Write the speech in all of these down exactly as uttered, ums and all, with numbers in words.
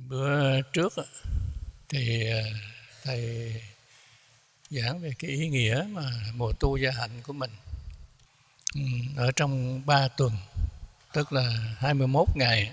Bữa trước thì thầy giảng về cái ý nghĩa mà mùa tu gia hạnh của mình ở trong ba tuần, tức là hai mươi mốt ngày.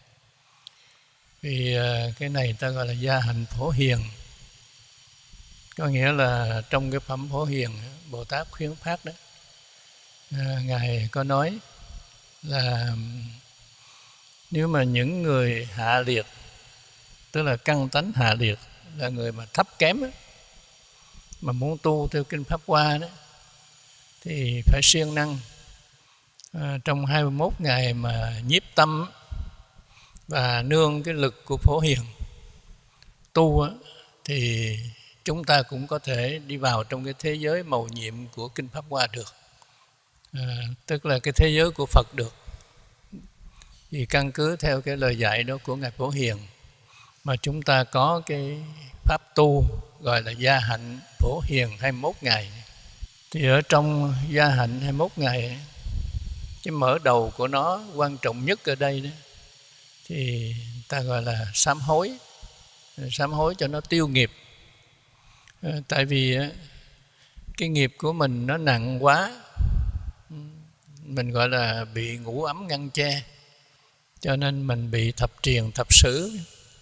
Vì cái này ta gọi là gia hạnh Phổ Hiền, có nghĩa là trong cái phẩm Phổ Hiền Bồ Tát khuyến phát đó, Ngài có nói là nếu mà những người hạ liệt, tức là căn tánh hạ liệt, là người mà thấp kém đó, mà muốn tu theo kinh Pháp Hoa đó, thì phải siêng năng à, trong hai mươi mốt ngày mà nhiếp tâm và nương cái lực của Phổ Hiền tu đó, thì chúng ta cũng có thể đi vào trong cái thế giới mầu nhiệm của kinh Pháp Hoa được, à, tức là cái thế giới của Phật được. Vì căn cứ theo cái lời dạy đó của Ngài Phổ Hiền mà chúng ta có cái pháp tu gọi là gia hạnh Phổ Hiền hai mươi mốt ngày. Thì ở trong gia hạnh hai mươi mốt ngày, cái mở đầu của nó quan trọng nhất ở đây đó, thì ta gọi là sám hối, sám hối cho nó tiêu nghiệp. Tại vì cái nghiệp của mình nó nặng quá, mình gọi là bị ngũ ấm ngăn che, cho nên mình bị thập triền thập xứ,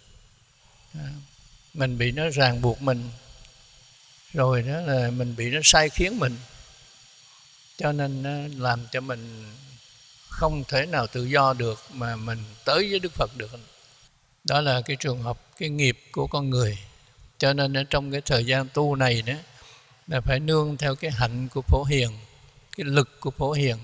mình bị nó ràng buộc mình, rồi đó là mình bị nó sai khiến mình, cho nên nó làm cho mình không thể nào tự do được mà mình tới với Đức Phật được. Đó là cái trường hợp cái nghiệp của con người. Cho nên ở trong cái thời gian tu này đó là phải nương theo cái hạnh của Phổ Hiền, cái lực của Phổ Hiền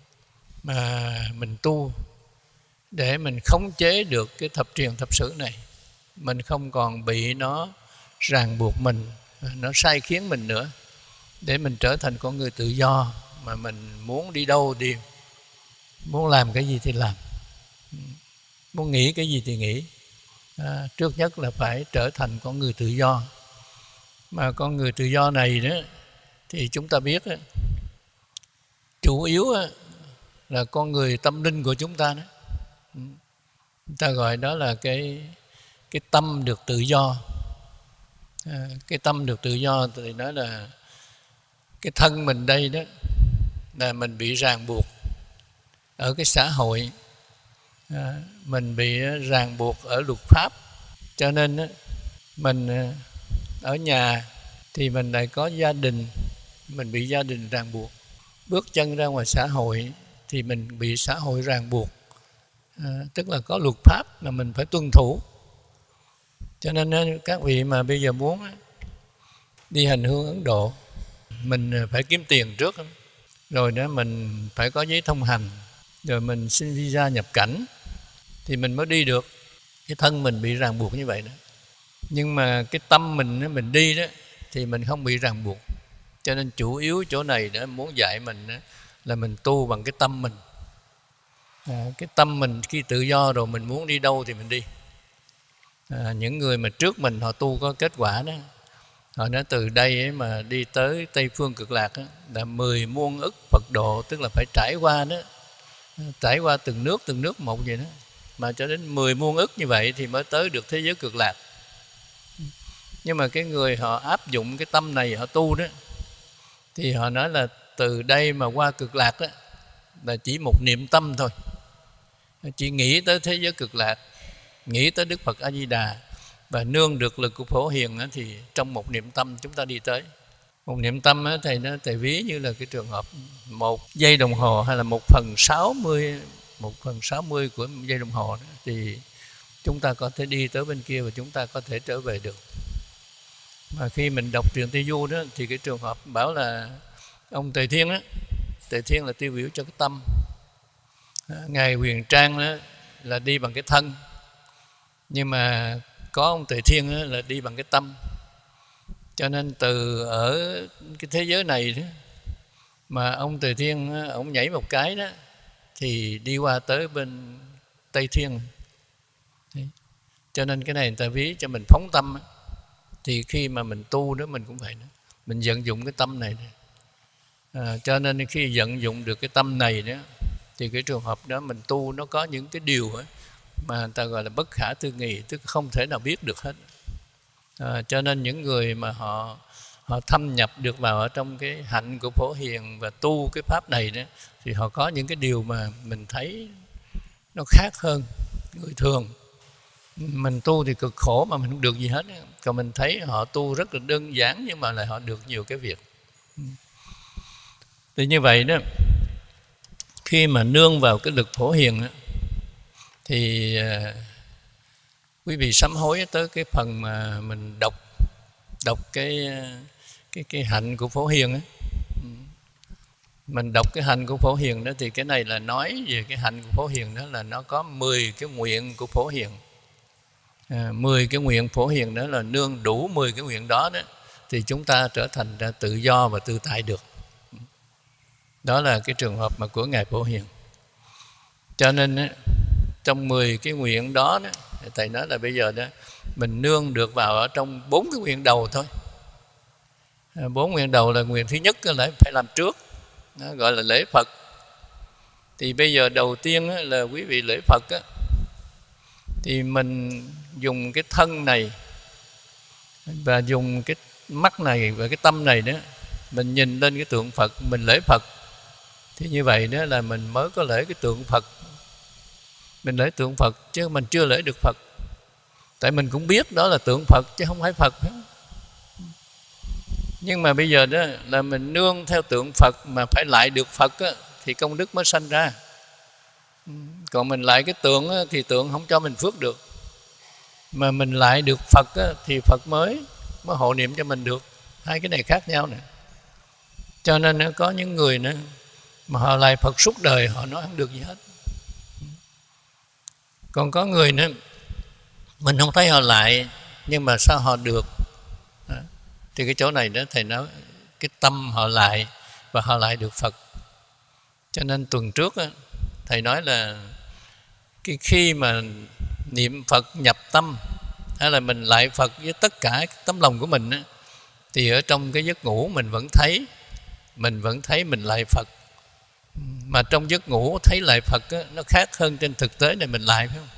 mà mình tu, để mình khống chế được cái thập triền thập xứ này. Mình không còn bị nó ràng buộc mình, nó sai khiến mình nữa, để mình trở thành con người tự do, mà mình muốn đi đâu đi, muốn làm cái gì thì làm, muốn nghĩ cái gì thì nghĩ. À, trước nhất là phải trở thành con người tự do. Mà con người tự do này đó, thì chúng ta biết đó, chủ yếu đó, là con người tâm linh của chúng ta đó. Chúng ta gọi đó là cái cái tâm được tự do. À, cái tâm được tự do thì nói là cái thân mình đây đó là mình bị ràng buộc ở cái xã hội, à, mình bị ràng buộc ở luật pháp, cho nên đó, mình ở nhà thì mình lại có gia đình, mình bị gia đình ràng buộc. Bước chân ra ngoài xã hội thì mình bị xã hội ràng buộc, à, tức là có luật pháp mà mình phải tuân thủ. Cho nên các vị mà bây giờ muốn đi hành hương Ấn Độ, mình phải kiếm tiền trước, rồi đó mình phải có giấy thông hành, rồi mình xin visa nhập cảnh thì mình mới đi được. Cái thân mình bị ràng buộc như vậy đó. Nhưng mà cái tâm mình mình đi đó thì mình không bị ràng buộc. Cho nên chủ yếu chỗ này đó muốn dạy mình đó, là mình tu bằng cái tâm mình. À, cái tâm mình khi tự do rồi, mình muốn đi đâu thì mình đi. À, những người mà trước mình họ tu có kết quả đó, họ nói từ đây ấy mà đi tới Tây Phương Cực Lạc đó, là mười muôn ức Phật độ, tức là phải trải qua đó, trải qua từng nước từng nước một vậy đó, mà cho đến mười muôn ức như vậy thì mới tới được thế giới Cực Lạc. Nhưng mà cái người họ áp dụng cái tâm này họ tu đó, thì họ nói là từ đây mà qua Cực Lạc đó, là chỉ một niệm tâm thôi, chỉ nghĩ tới thế giới Cực Lạc, nghĩ tới Đức Phật A Di Đà và nương được lực của Phổ Hiền đó, thì trong một niệm tâm chúng ta đi tới. Một niệm tâm đó, thầy nó thầy ví như là cái trường hợp một giây đồng hồ hay là một phần sáu mươi một phần sáu mươi của một giây đồng hồ đó, thì chúng ta có thể đi tới bên kia và chúng ta có thể trở về được. Mà khi mình đọc truyện Tây Du đó, thì cái trường hợp bảo là ông Tề Thiên đó, Tề Thiên là tiêu biểu cho cái tâm. Ngài Huyền Trang đó là đi bằng cái thân, nhưng mà có ông Tề Thiên đó là đi bằng cái tâm. Cho nên từ ở cái thế giới này đó, mà ông Tề Thiên ông nhảy một cái đó thì đi qua tới bên Tây Thiên. Cho nên cái này người ta ví cho mình phóng tâm. Thì khi mà mình tu đó mình cũng vậy đó, mình vận dụng cái tâm này, à, cho nên khi vận dụng được cái tâm này đó, thì cái trường hợp đó mình tu nó có những cái điều đó, mà người ta gọi là bất khả tư nghị, tức không thể nào biết được hết. À, cho nên những người mà họ họ thâm nhập được vào ở trong cái hạnh của Phổ Hiền và tu cái pháp này đó, thì họ có những cái điều mà mình thấy nó khác hơn người thường. Mình tu thì cực khổ mà mình không được gì hết, còn mình thấy họ tu rất là đơn giản nhưng mà lại họ được nhiều cái việc. Thì như vậy đó, khi mà nương vào cái lực Phổ Hiền đó, thì uh, quý vị sám hối tới cái phần mà mình đọc đọc cái cái cái hạnh của Phổ Hiền ấy. Mình đọc cái hạnh của Phổ Hiền đó, thì cái này là nói về cái hạnh của Phổ Hiền đó là nó có mười cái nguyện của Phổ Hiền. À, mười cái nguyện Phổ Hiền đó là nương đủ mười cái nguyện đó đó thì chúng ta trở thành ra tự do và tự tại được. Đó là cái trường hợp mà của Ngài Phổ Hiền. Cho nên đó, trong mười cái nguyện đó, đó thầy nói là bây giờ đó mình nương được vào ở trong bốn cái nguyện đầu thôi. Bốn nguyện đầu là nguyện thứ nhất là phải làm trước, đó, gọi là lễ Phật. Thì bây giờ đầu tiên là quý vị lễ Phật á, thì mình dùng cái thân này và dùng cái mắt này và cái tâm này đó, mình nhìn lên cái tượng Phật, mình lễ Phật. Thì như vậy đó là mình mới có lễ cái tượng Phật. Mình lễ tượng Phật chứ mình chưa lễ được Phật. Tại mình cũng biết đó là tượng Phật chứ không phải Phật. Nhưng mà bây giờ đó là mình nương theo tượng Phật mà phải lại được Phật á, thì công đức mới sanh ra. Còn mình lại cái tượng á, thì tượng không cho mình phước được. Mà mình lại được Phật á, thì Phật mới mới hộ niệm cho mình được. Hai cái này khác nhau nè. Cho nên nó có những người nữa mà họ lại Phật suốt đời họ nói không được gì hết. Còn có người nữa mình không thấy họ lại, nhưng mà sao họ được? Đó. Thì cái chỗ này đó thầy nói cái tâm họ lại và họ lại được Phật. Cho nên tuần trước đó, thầy nói là cái khi mà niệm Phật nhập tâm hay là mình lại Phật với tất cả tấm lòng của mình đó, thì ở trong cái giấc ngủ mình vẫn thấy mình vẫn thấy mình lại Phật. Mà trong giấc ngủ thấy lại Phật đó, nó khác hơn trên thực tế này mình lại, phải không?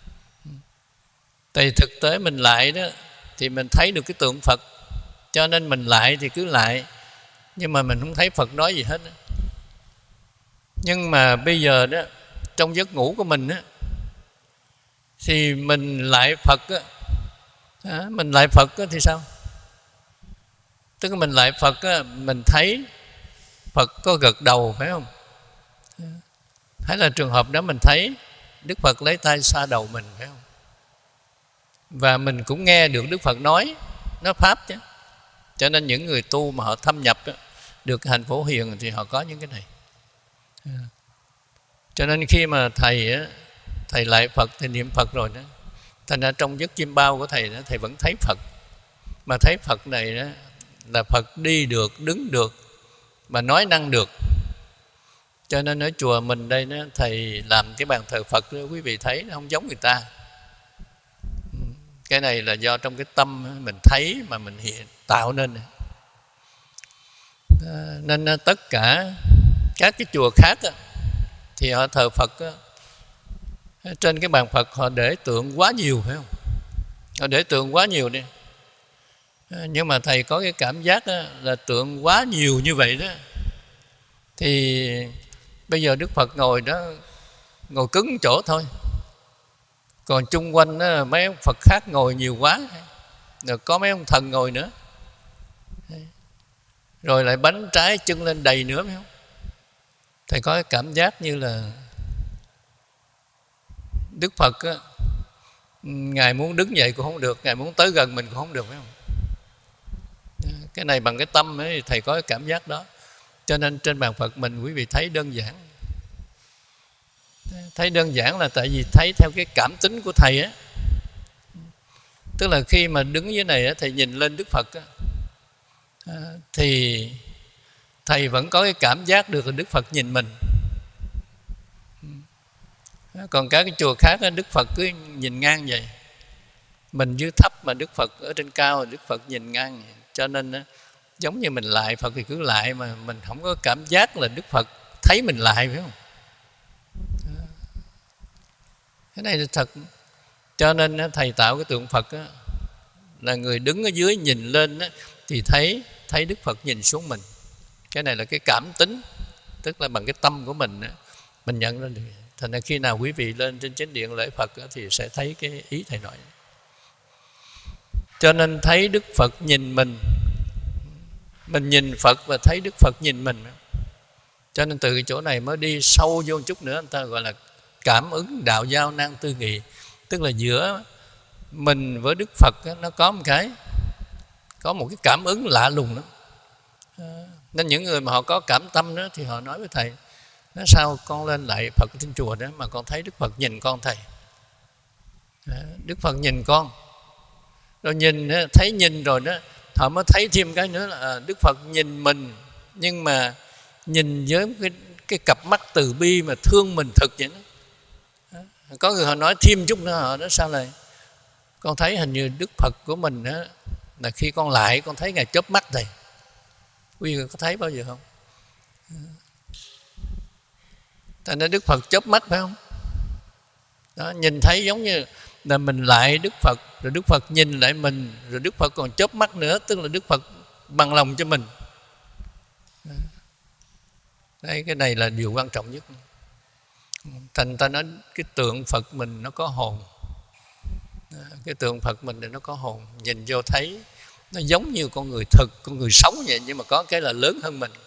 Tại thực tế mình lại đó thì mình thấy được cái tượng Phật, cho nên mình lại thì cứ lại, nhưng mà mình không thấy Phật nói gì hết đó. Nhưng mà bây giờ đó trong giấc ngủ của mình đó, thì mình lại Phật đó, à, mình lại Phật đó thì sao? Tức là mình lại Phật đó, mình thấy Phật có gật đầu, phải không? Hay là trường hợp đó mình thấy Đức Phật lấy tay xoa đầu mình, phải không? Và mình cũng nghe được Đức Phật nói, nói Pháp chứ. Cho nên những người tu mà họ thâm nhập được hành Phổ Hiền thì họ có những cái này. Cho nên khi mà thầy thầy lại Phật thì niệm Phật rồi đó, thành ra trong giấc chiêm bao của thầy đó, thầy vẫn thấy Phật. Mà thấy Phật này đó là Phật đi được, đứng được mà nói năng được. Cho nên ở chùa mình đây đó, thầy làm cái bàn thờ Phật đó, quý vị thấy nó không giống người ta. Cái này là do trong cái tâm mình thấy mà mình hiện tạo nên. Nên tất cả các cái chùa khác đó, thì họ thờ Phật đó, trên cái bàn Phật họ để tượng quá nhiều, phải không? Họ để tượng quá nhiều đi. Nhưng mà thầy có cái cảm giác đó, là tượng quá nhiều như vậy đó, thì bây giờ Đức Phật ngồi đó, ngồi cứng chỗ thôi. Còn chung quanh đó, mấy ông Phật khác ngồi nhiều quá, rồi có mấy ông thần ngồi nữa, rồi lại bánh trái chân lên đầy nữa, phải không? Thầy có cái cảm giác như là Đức Phật á, Ngài muốn đứng dậy cũng không được, Ngài muốn tới gần mình cũng không được, phải không? Cái này bằng cái tâm ấy, thầy có cái cảm giác đó. Cho nên trên bàn Phật mình quý vị thấy đơn giản. Thấy đơn giản là tại vì thấy theo cái cảm tính của thầy á. Tức là khi mà đứng dưới này á, thầy nhìn lên Đức Phật á, thì thầy vẫn có cái cảm giác được là Đức Phật nhìn mình. Còn các cái chùa khác á, Đức Phật cứ nhìn ngang vậy, mình dưới thấp mà Đức Phật ở trên cao, Đức Phật nhìn ngang vậy. Cho nên á, giống như mình lại Phật thì cứ lại, mà mình không có cảm giác là Đức Phật thấy mình lại, phải không? Cái này là thật. Cho nên thầy tạo cái tượng Phật á, là người đứng ở dưới nhìn lên á, thì thấy thấy Đức Phật nhìn xuống mình. Cái này là cái cảm tính, tức là bằng cái tâm của mình á, mình nhận ra được. Thành ra khi nào quý vị lên trên chánh điện lễ Phật á, thì sẽ thấy cái ý thầy nói. Cho nên thấy Đức Phật nhìn mình, mình nhìn Phật và thấy Đức Phật nhìn mình. Cho nên từ cái chỗ này mới đi sâu vô một chút nữa, người ta gọi là cảm ứng đạo giao nan tư nghị. Tức là giữa mình với Đức Phật á, nó có một cái có một cái cảm ứng lạ lùng lắm. Nên những người mà họ có cảm tâm đó thì họ nói với thầy, nói sao con lên lại Phật trên chùa đó mà con thấy Đức Phật nhìn con thầy. Đức Phật nhìn con, rồi nhìn thấy nhìn rồi đó, họ mới thấy thêm cái nữa là Đức Phật nhìn mình, nhưng mà nhìn với cái, cái cặp mắt từ bi mà thương mình thực vậy đó. Có người họ nói thêm chút nữa, họ nói sao này, con thấy hình như Đức Phật của mình đó, là khi con lại con thấy Ngài chớp mắt thầy. Quý vị có thấy bao giờ không? Thành ra Đức Phật chớp mắt phải không? Đó, nhìn thấy giống như là mình lại Đức Phật, rồi Đức Phật nhìn lại mình, rồi Đức Phật còn chớp mắt nữa, tức là Đức Phật bằng lòng cho mình. Đây, cái này là điều quan trọng nhất. Thành ta nói cái tượng Phật mình nó có hồn. Cái tượng Phật mình thì nó có hồn, nhìn vô thấy nó giống như con người thực, con người sống vậy, nhưng mà có cái là lớn hơn mình.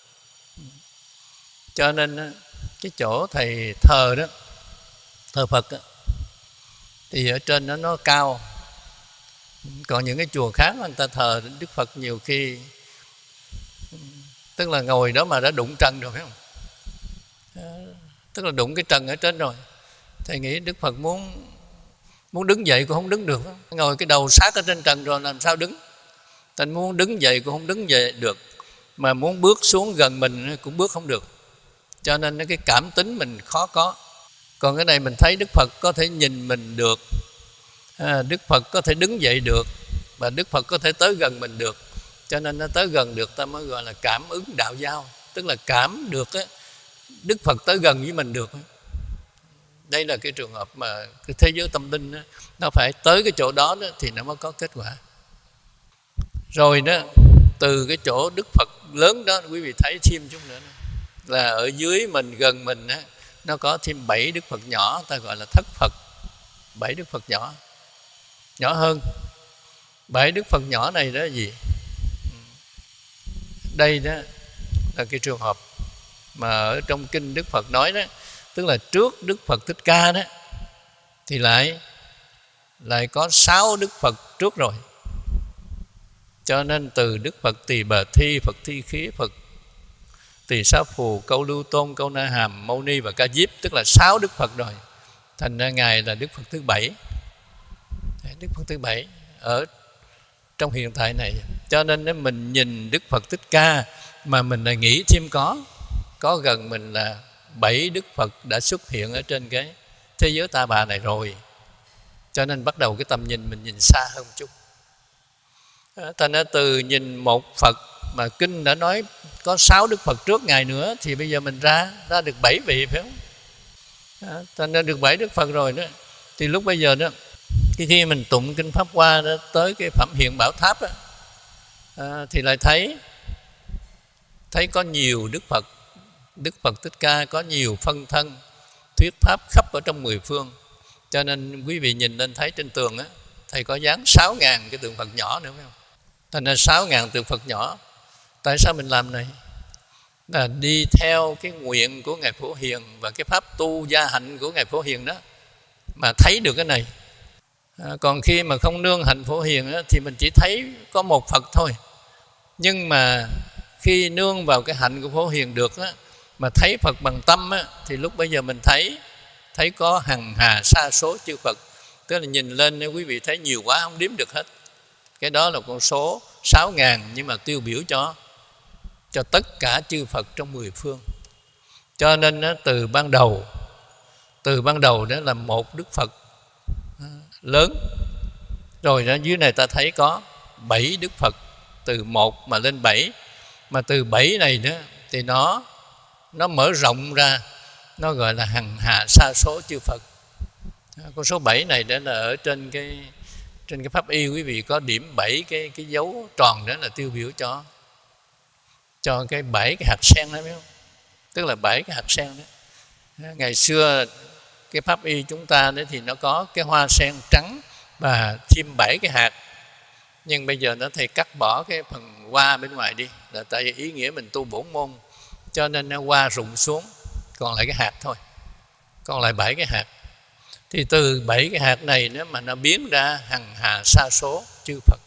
Cho nên cái chỗ thầy thờ đó, thờ Phật đó, thì ở trên đó nó cao. Còn những cái chùa khác người ta thờ Đức Phật nhiều khi tức là ngồi đó mà đã đụng trần rồi phải không? Tức là đụng cái trần ở trên rồi. Thầy nghĩ Đức Phật muốn muốn đứng dậy cũng không đứng được, ngồi cái đầu sát ở trên trần rồi làm sao đứng. Thành muốn đứng dậy cũng không đứng dậy được, mà muốn bước xuống gần mình cũng bước không được. Cho nên cái cảm tính mình khó có. Còn cái này mình thấy Đức Phật có thể nhìn mình được, à, Đức Phật có thể đứng dậy được, và Đức Phật có thể tới gần mình được. Cho nên nó tới gần được, ta mới gọi là cảm ứng đạo giao. Tức là cảm được á, Đức Phật tới gần với mình được. Đây là cái trường hợp mà cái thế giới tâm linh đó, nó phải tới cái chỗ đó, đó thì nó mới có kết quả. Rồi đó, từ cái chỗ Đức Phật lớn đó, quý vị thấy thêm chút nữa, là ở dưới mình, gần mình đó, nó có thêm bảy Đức Phật nhỏ, ta gọi là thất Phật. Bảy Đức Phật nhỏ, nhỏ hơn. Bảy Đức Phật nhỏ này đó là gì? Đây đó là cái trường hợp mà ở trong kinh Đức Phật nói đó, tức là trước Đức Phật Thích Ca đó thì lại lại có sáu Đức Phật trước rồi. Cho nên từ Đức Phật Tỳ Bà Thi, Phật Thi Khí, Phật Tỳ Xá Phù, Câu Lưu Tôn, Câu Na Hàm, Mâu Ni và Ca Diếp, tức là sáu Đức Phật rồi. Thành ra Ngài là Đức Phật thứ bảy. Đức Phật thứ bảy ở trong hiện tại này. Cho nên nếu mình nhìn Đức Phật Thích Ca mà mình lại nghĩ thêm có có gần mình là bảy Đức Phật đã xuất hiện ở trên cái thế giới ta bà này rồi. Cho nên bắt đầu cái tầm nhìn mình nhìn xa hơn một chút. Thành ra từ nhìn một Phật mà kinh đã nói có sáu Đức Phật trước Ngài nữa, thì bây giờ mình ra ra được bảy vị phải không? Thành ra được bảy Đức Phật rồi đó. Thì lúc bây giờ đó, khi, khi mình tụng kinh Pháp Hoa đó, tới cái Phẩm Hiện Bảo Tháp đó, à, thì lại thấy thấy có nhiều Đức Phật. Đức Phật Thích Ca có nhiều phân thân thuyết pháp khắp ở trong mười phương. Cho nên quý vị nhìn lên thấy trên tường á, thầy có dán sáu ngàn cái tượng Phật nhỏ nữa phải không? Thành ra sáu ngàn tượng Phật nhỏ. Tại sao mình làm này? Là đi theo cái nguyện của Ngài Phổ Hiền và cái pháp tu gia hạnh của Ngài Phổ Hiền đó mà thấy được cái này. À, còn khi mà không nương hạnh Phổ Hiền á, thì mình chỉ thấy có một Phật thôi. Nhưng mà khi nương vào cái hạnh của Phổ Hiền được á, mà thấy Phật bằng tâm á, thì lúc bây giờ mình thấy thấy có hằng hà sa số chư Phật. Tức là nhìn lên nếu quý vị thấy nhiều quá không đếm được hết. Cái đó là con số sáu ngàn, nhưng mà tiêu biểu cho cho tất cả chư Phật trong mười phương. Cho nên á, từ ban đầu từ ban đầu đó là một Đức Phật lớn. Rồi đó, dưới này ta thấy có bảy Đức Phật, từ một mà lên bảy. Mà từ bảy này đó thì nó nó mở rộng ra, nó gọi là hằng hà sa số chư Phật. Con số bảy này đó là ở trên cái trên cái pháp y, quý vị có điểm bảy cái cái dấu tròn đó là tiêu biểu cho cho cái bảy cái hạt sen đó, biết không? Tức là bảy cái hạt sen đó. Ngày xưa cái pháp y chúng ta đấy thì nó có cái hoa sen trắng và thêm bảy cái hạt, nhưng bây giờ nó thầy cắt bỏ cái phần hoa bên ngoài đi, là tại vì ý nghĩa mình tu bổn môn, cho nên nó hoa rụng xuống, còn lại cái hạt thôi, còn lại bảy cái hạt. Thì từ bảy cái hạt này nếu mà nó biến ra hằng hà sa số chư Phật.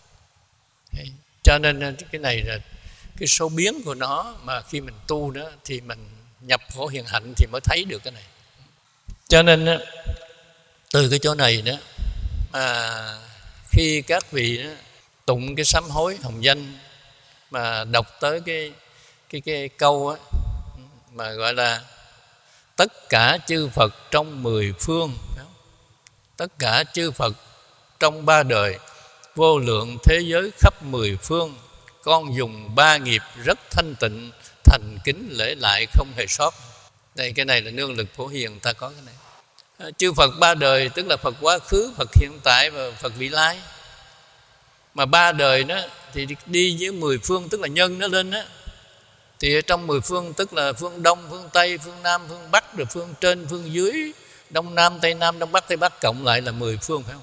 Cho nên cái này là cái số biến của nó, mà khi mình tu đó thì mình nhập Phổ Hiền Hạnh thì mới thấy được cái này. Cho nên từ cái chỗ này đó mà khi các vị đó, tụng cái sám hối hồng danh mà đọc tới cái cái cái câu á, mà gọi là tất cả chư Phật trong mười phương, tất cả chư Phật trong ba đời, vô lượng thế giới khắp mười phương, con dùng ba nghiệp rất thanh tịnh, thành kính lễ lại không hề sót. Đây, cái này là nương lực Phổ Hiền ta có cái này. Chư Phật ba đời tức là Phật quá khứ, Phật hiện tại và Phật vị lai. Mà ba đời đó thì đi với mười phương, tức là nhân nó lên đó. Thì ở trong mười phương tức là phương Đông, phương Tây, phương Nam, phương Bắc, rồi phương trên, phương dưới, Đông Nam, Tây Nam, Đông Bắc, Tây Bắc, cộng lại là mười phương, phải không?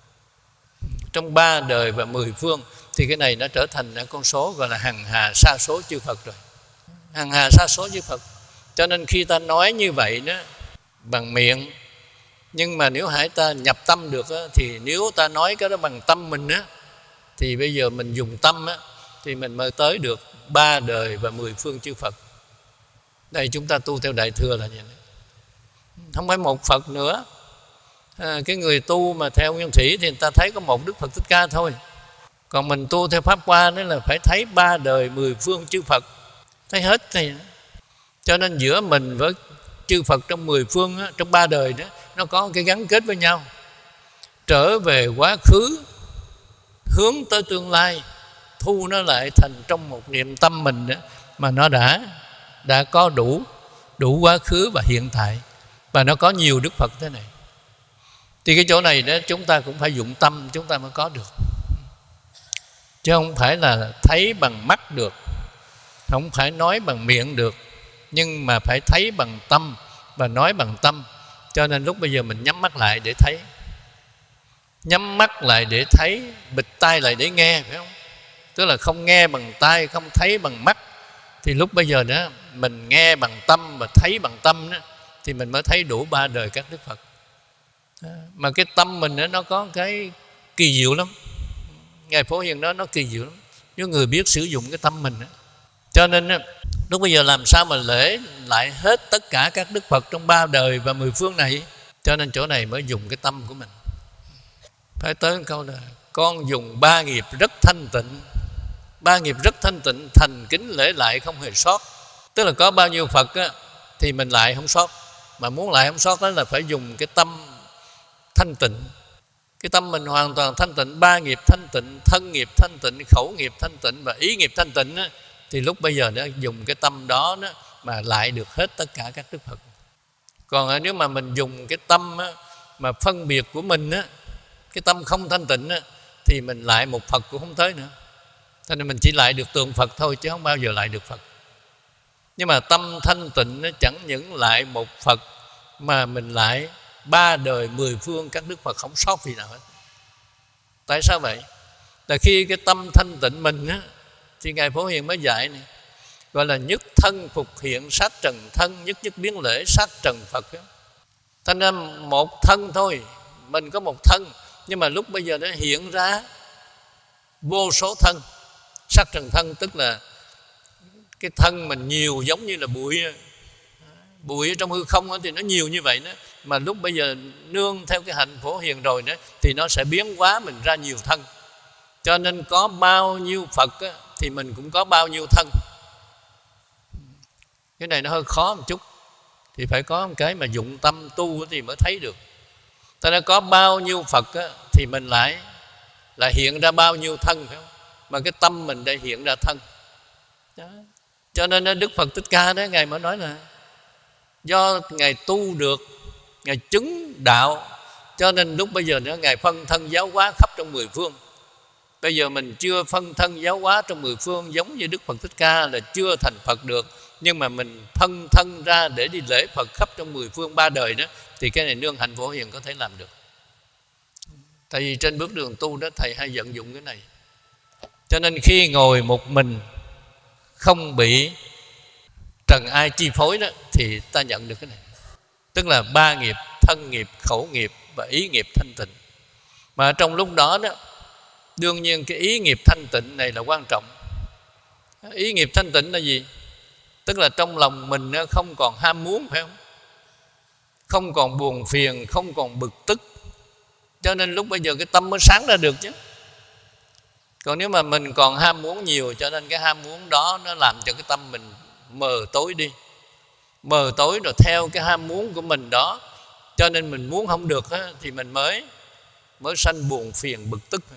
Trong ba đời và mười phương thì cái này nó trở thành con số gọi là hằng hà sa số chư Phật rồi. Hằng hà sa số chư Phật. Cho nên khi ta nói như vậy đó bằng miệng, nhưng mà nếu hãy ta nhập tâm được đó, thì nếu ta nói cái đó bằng tâm mình á, thì bây giờ mình dùng tâm á, thì mình mới tới được ba đời và mười phương chư Phật. Đây chúng ta tu theo Đại Thừa là như vậy, không phải một Phật nữa. À, cái người tu mà theo Nguyên Thủy thì người ta thấy có một Đức Phật Thích Ca thôi. Còn mình tu theo Pháp Hoa đó là phải thấy ba đời mười phương chư Phật, thấy hết thì. Cho nên giữa mình với chư Phật trong mười phương đó, trong ba đời đó, nó có cái gắn kết với nhau. Trở về quá khứ, hướng tới tương lai, thu nó lại thành trong một niệm tâm mình đó, mà nó đã đã có đủ đủ quá khứ và hiện tại, và nó có nhiều Đức Phật thế này. Thì cái chỗ này đó chúng ta cũng phải dụng tâm chúng ta mới có được, chứ không phải là thấy bằng mắt được, không phải nói bằng miệng được, nhưng mà phải thấy bằng tâm và nói bằng tâm. Cho nên lúc bây giờ mình nhắm mắt lại để thấy, nhắm mắt lại để thấy, bịt tai lại để nghe, phải không? Tức là không nghe bằng tai, không thấy bằng mắt. Thì lúc bây giờ đó mình nghe bằng tâm và thấy bằng tâm đó, thì mình mới thấy đủ ba đời các Đức Phật. Mà cái tâm mình đó, nó có cái kỳ diệu lắm. Ngài Phổ Hiền đó nó kỳ diệu lắm, nếu người biết sử dụng cái tâm mình đó. Cho nên đó, lúc bây giờ làm sao mà lễ lại hết tất cả các Đức Phật trong ba đời và mười phương này. Cho nên chỗ này mới dùng cái tâm của mình. Phải tới câu là con dùng ba nghiệp rất thanh tịnh, ba nghiệp rất thanh tịnh, thành kính lễ lại không hề sót. Tức là có bao nhiêu Phật á, thì mình lại không sót. Mà muốn lại không sót đó là phải dùng cái tâm thanh tịnh. Cái tâm mình hoàn toàn thanh tịnh, ba nghiệp thanh tịnh, thân nghiệp thanh tịnh, khẩu nghiệp thanh tịnh và ý nghiệp thanh tịnh á, thì lúc bây giờ đó dùng cái tâm đó, đó mà lại được hết tất cả các Đức Phật. Còn nếu mà mình dùng cái tâm á, mà phân biệt của mình á, cái tâm không thanh tịnh á, thì mình lại một Phật cũng không tới nữa. Cho nên mình chỉ lại được tượng Phật thôi, chứ không bao giờ lại được Phật. Nhưng mà tâm thanh tịnh nó chẳng những lại một Phật, mà mình lại ba đời mười phương các Đức Phật không sót gì nào hết. Tại sao vậy? Là khi cái tâm thanh tịnh mình á, thì Ngài Phổ Hiền mới dạy này, gọi là nhất thân phục hiện sát trần thân, nhất nhất biến lễ sát trần Phật. Thành ra một thân thôi, mình có một thân, nhưng mà lúc bây giờ nó hiện ra vô số thân. Sát trần thân tức là cái thân mình nhiều giống như là bụi, bụi ở trong hư không đó, thì nó nhiều như vậy đó. Mà lúc bây giờ nương theo cái hạnh Phổ Hiền rồi đó, thì nó sẽ biến hóa mình ra nhiều thân. Cho nên có bao nhiêu Phật á, thì mình cũng có bao nhiêu thân. Cái này nó hơi khó một chút, thì phải có một cái mà dụng tâm tu thì mới thấy được. Ta đã có bao nhiêu Phật á, thì mình lại lại hiện ra bao nhiêu thân, phải không? Mà cái tâm mình đây hiện ra thân đó. Cho nên Đức Phật Thích Ca đó, Ngài mới nói là do Ngài tu được, Ngài chứng đạo, Cho nên lúc bây giờ nữa Ngài phân thân giáo hóa khắp trong mười phương. Bây giờ mình chưa phân thân giáo hóa trong mười phương giống như Đức Phật Thích Ca là chưa thành Phật được. Nhưng mà mình phân thân ra để đi lễ Phật khắp trong mười phương ba đời đó, thì cái này nương hạnh Phổ Hiền có thể làm được. Tại vì trên bước đường tu đó Thầy hay vận dụng cái này. Cho nên khi ngồi một mình không bị trần ai chi phối đó, thì ta nhận được cái này. Tức là ba nghiệp: thân nghiệp, khẩu nghiệp và ý nghiệp thanh tịnh. Mà trong lúc đó đó, đương nhiên cái ý nghiệp thanh tịnh này là quan trọng. Ý nghiệp thanh tịnh là gì? Tức là trong lòng mình không còn ham muốn, phải không? Không còn buồn phiền, không còn bực tức. Cho nên lúc bây giờ cái tâm mới sáng ra được chứ. Còn nếu mà mình còn ham muốn nhiều, cho nên cái ham muốn đó nó làm cho cái tâm mình mờ tối đi. Mờ tối rồi theo cái ham muốn của mình đó, cho nên mình muốn không được á, thì mình mới mới sanh buồn phiền bực tức.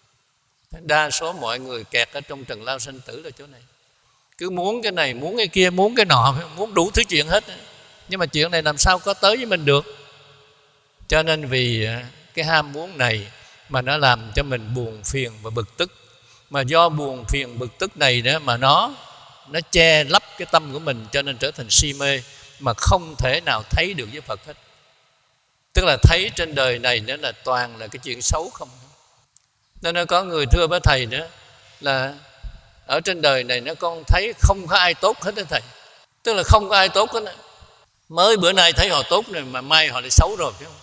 Đa số mọi người kẹt ở trong trần lao sanh tử là chỗ này. Cứ muốn cái này, muốn cái kia, muốn cái nọ, muốn đủ thứ chuyện hết. Nhưng mà chuyện này làm sao có tới với mình được. Cho nên vì cái ham muốn này mà nó làm cho mình buồn phiền và bực tức. Mà do buồn phiền bực tức này đó mà nó nó che lấp cái tâm của mình, cho nên trở thành si mê mà không thể nào thấy được với Phật hết. Tức là thấy trên đời này nữa là toàn là cái chuyện xấu không. Nên nó có người thưa với Thầy nữa là ở trên đời này nó con thấy không có ai tốt hết đó Thầy. Tức là không có ai tốt hết đó. Mới bữa nay thấy họ tốt này mà mai họ lại xấu rồi, phải không?